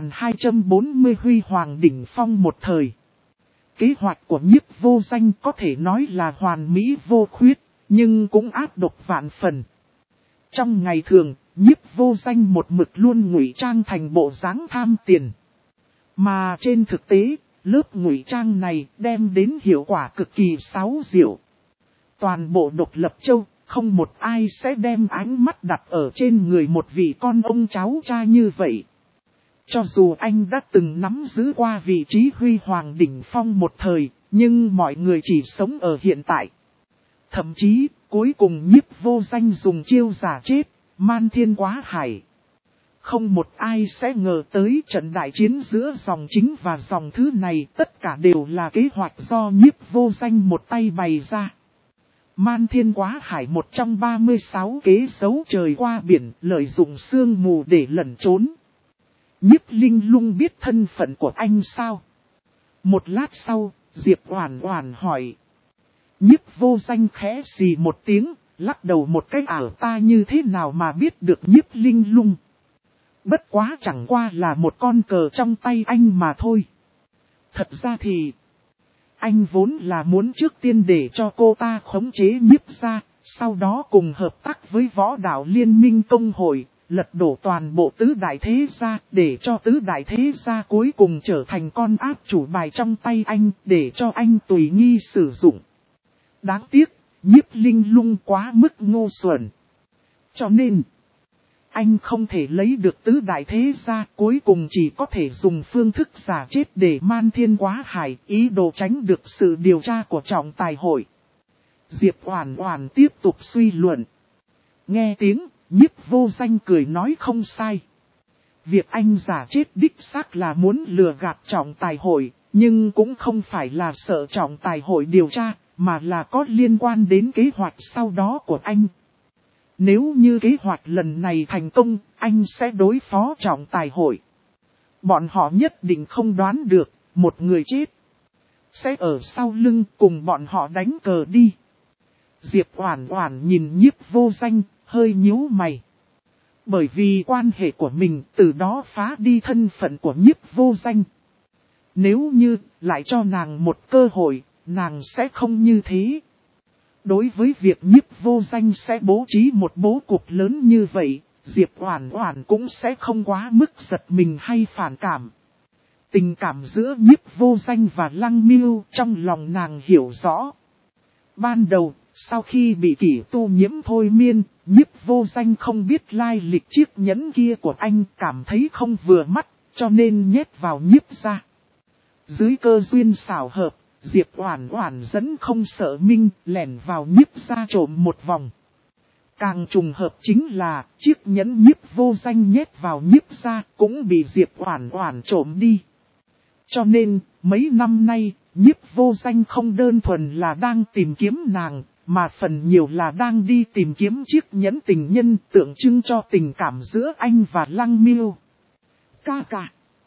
2240 huy hoàng đỉnh phong một thời. Kế hoạch của Nhiếp Vô Danh có thể nói là hoàn mỹ vô khuyết, nhưng cũng ác độc vạn phần. Trong ngày thường, Nhiếp Vô Danh một mực luôn ngụy trang thành bộ dáng tham tiền. Mà trên thực tế, lớp ngụy trang này đem đến hiệu quả cực kỳ xáo diệu. Toàn bộ Độc Lập Châu, không một ai sẽ đem ánh mắt đặt ở trên người một vị con ông cháu cha như vậy. Cho dù anh đã từng nắm giữ qua vị trí huy hoàng đỉnh phong một thời, nhưng mọi người chỉ sống ở hiện tại. Thậm chí, cuối cùng Nhiếp Vô Danh dùng chiêu giả chết, man thiên quá hải. Không một ai sẽ ngờ tới trận đại chiến giữa dòng chính và dòng thứ này, tất cả đều là kế hoạch do Nhiếp Vô Danh một tay bày ra. Man thiên quá hải một trong 36 kế giấu trời qua biển, lợi dụng sương mù để lẩn trốn. Nhiếp Linh Lung biết thân phận của anh sao? Một lát sau, Diệp Oản Oản hỏi. Nhiếp Vô Danh khẽ xì một tiếng, lắc đầu một cái ảo, ta như thế nào mà biết được Nhiếp Linh Lung? Bất quá chẳng qua là một con cờ trong tay anh mà thôi. Thật ra thì, anh vốn là muốn trước tiên để cho cô ta khống chế Nhiếp gia, sau đó cùng hợp tác với Võ Đạo Liên minh công hội, lật đổ toàn bộ tứ đại thế gia, để cho tứ đại thế gia cuối cùng trở thành con ác chủ bài trong tay anh, để cho anh tùy nghi sử dụng. Đáng tiếc, Nhiếp Linh Lung quá mức ngu xuẩn. Cho nên, anh không thể lấy được tứ đại thế gia, cuối cùng chỉ có thể dùng phương thức giả chết để man thiên quá hải, ý đồ tránh được sự điều tra của trọng tài hội. Diệp Oản Oản tiếp tục suy luận. Nghe tiếng, Nhiếp Vô Danh cười nói không sai. Việc anh giả chết đích xác là muốn lừa gạt trọng tài hội, nhưng cũng không phải là sợ trọng tài hội điều tra, mà là có liên quan đến kế hoạch sau đó của anh. Nếu như kế hoạch lần này thành công, anh sẽ đối phó trọng tài hội. Bọn họ nhất định không đoán được, một người chết sẽ ở sau lưng cùng bọn họ đánh cờ đi. Diệp Oản Oản nhìn Nhiếp Vô Danh, hơi nhíu mày. Bởi vì quan hệ của mình từ đó phá đi thân phận của Nhiếp Vô Danh. Nếu như lại cho nàng một cơ hội, nàng sẽ không như thế. Đối với việc Nhiếp Vô Danh sẽ bố trí một bố cục lớn như vậy, Diệp Oản Oản cũng sẽ không quá mức giật mình hay phản cảm. Tình cảm giữa Nhiếp Vô Danh và Lăng Miêu trong lòng nàng hiểu rõ. Ban đầu, sau khi bị Kỷ Tu Nhiễm thôi miên, Nhiếp Vô Danh không biết lai lịch chiếc nhẫn kia của anh, cảm thấy không vừa mắt, cho nên nhét vào Nhiếp gia. Dưới cơ duyên xảo hợp, Diệp Oản Oản dẫn không sợ minh, lẻn vào Nhiếp gia trộm một vòng. Càng trùng hợp chính là, chiếc nhẫn Nhiếp Vô Danh nhét vào Nhiếp gia cũng bị Diệp Oản Oản trộm đi. Cho nên, mấy năm nay, Nhiếp Vô Danh không đơn thuần là đang tìm kiếm nàng, mà phần nhiều là đang đi tìm kiếm chiếc nhẫn tình nhân tượng trưng cho tình cảm giữa anh và Lăng Miêu. Ca ca,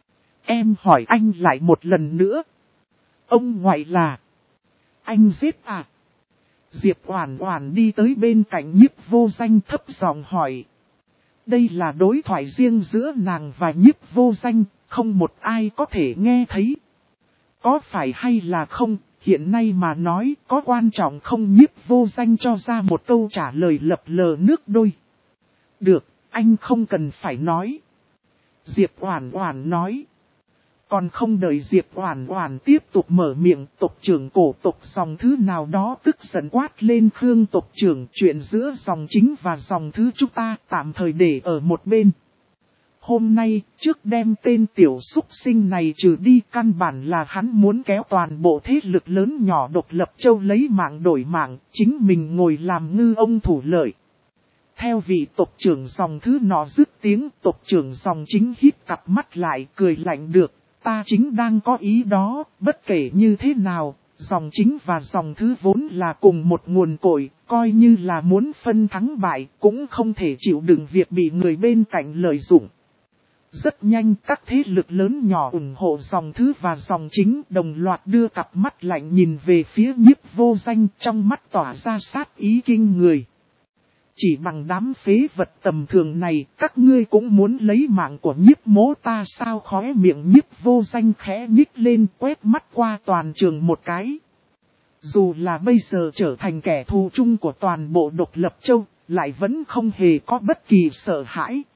em hỏi anh lại một lần nữa. Ông ngoại là anh giết à? Diệp Oản Oản đi tới bên cạnh Nhiếp Vô Danh thấp giọng hỏi. Đây là đối thoại riêng giữa nàng và Nhiếp Vô Danh, không một ai có thể nghe thấy. Có phải hay là không, hiện nay mà nói có quan trọng không? Nhiếp Vô Danh cho ra một câu trả lời lập lờ nước đôi. Được, anh không cần phải nói. Diệp Oản Oản nói. Còn không đợi Diệp Oản Oản tiếp tục mở miệng, tộc trưởng cổ tộc dòng thứ nào đó tức giận quát lên. Khương tộc trưởng, chuyện giữa dòng chính và dòng thứ chúng ta tạm thời để ở một bên. Hôm nay, trước đem tên tiểu súc sinh này trừ đi, căn bản là hắn muốn kéo toàn bộ thế lực lớn nhỏ độc lập châu lấy mạng đổi mạng, chính mình ngồi làm ngư ông thủ lợi. Theo vị tộc trưởng dòng thứ nọ dứt tiếng, tộc trưởng dòng chính hít cặp mắt lại cười lạnh được, ta chính đang có ý đó, bất kể như thế nào, dòng chính và dòng thứ vốn là cùng một nguồn cội, coi như là muốn phân thắng bại, cũng không thể chịu đựng việc bị người bên cạnh lợi dụng. Rất nhanh các thế lực lớn nhỏ ủng hộ dòng thứ và dòng chính đồng loạt đưa cặp mắt lạnh nhìn về phía Nhiếp Vô Danh, trong mắt tỏa ra sát ý kinh người. Chỉ bằng đám phế vật tầm thường này, các ngươi cũng muốn lấy mạng của Nhiếp mỗ ta sao? Khóe miệng Nhiếp Vô Danh khẽ nhích lên, quét mắt qua toàn trường một cái. Dù là bây giờ trở thành kẻ thù chung của toàn bộ độc lập châu, lại vẫn không hề có bất kỳ sợ hãi.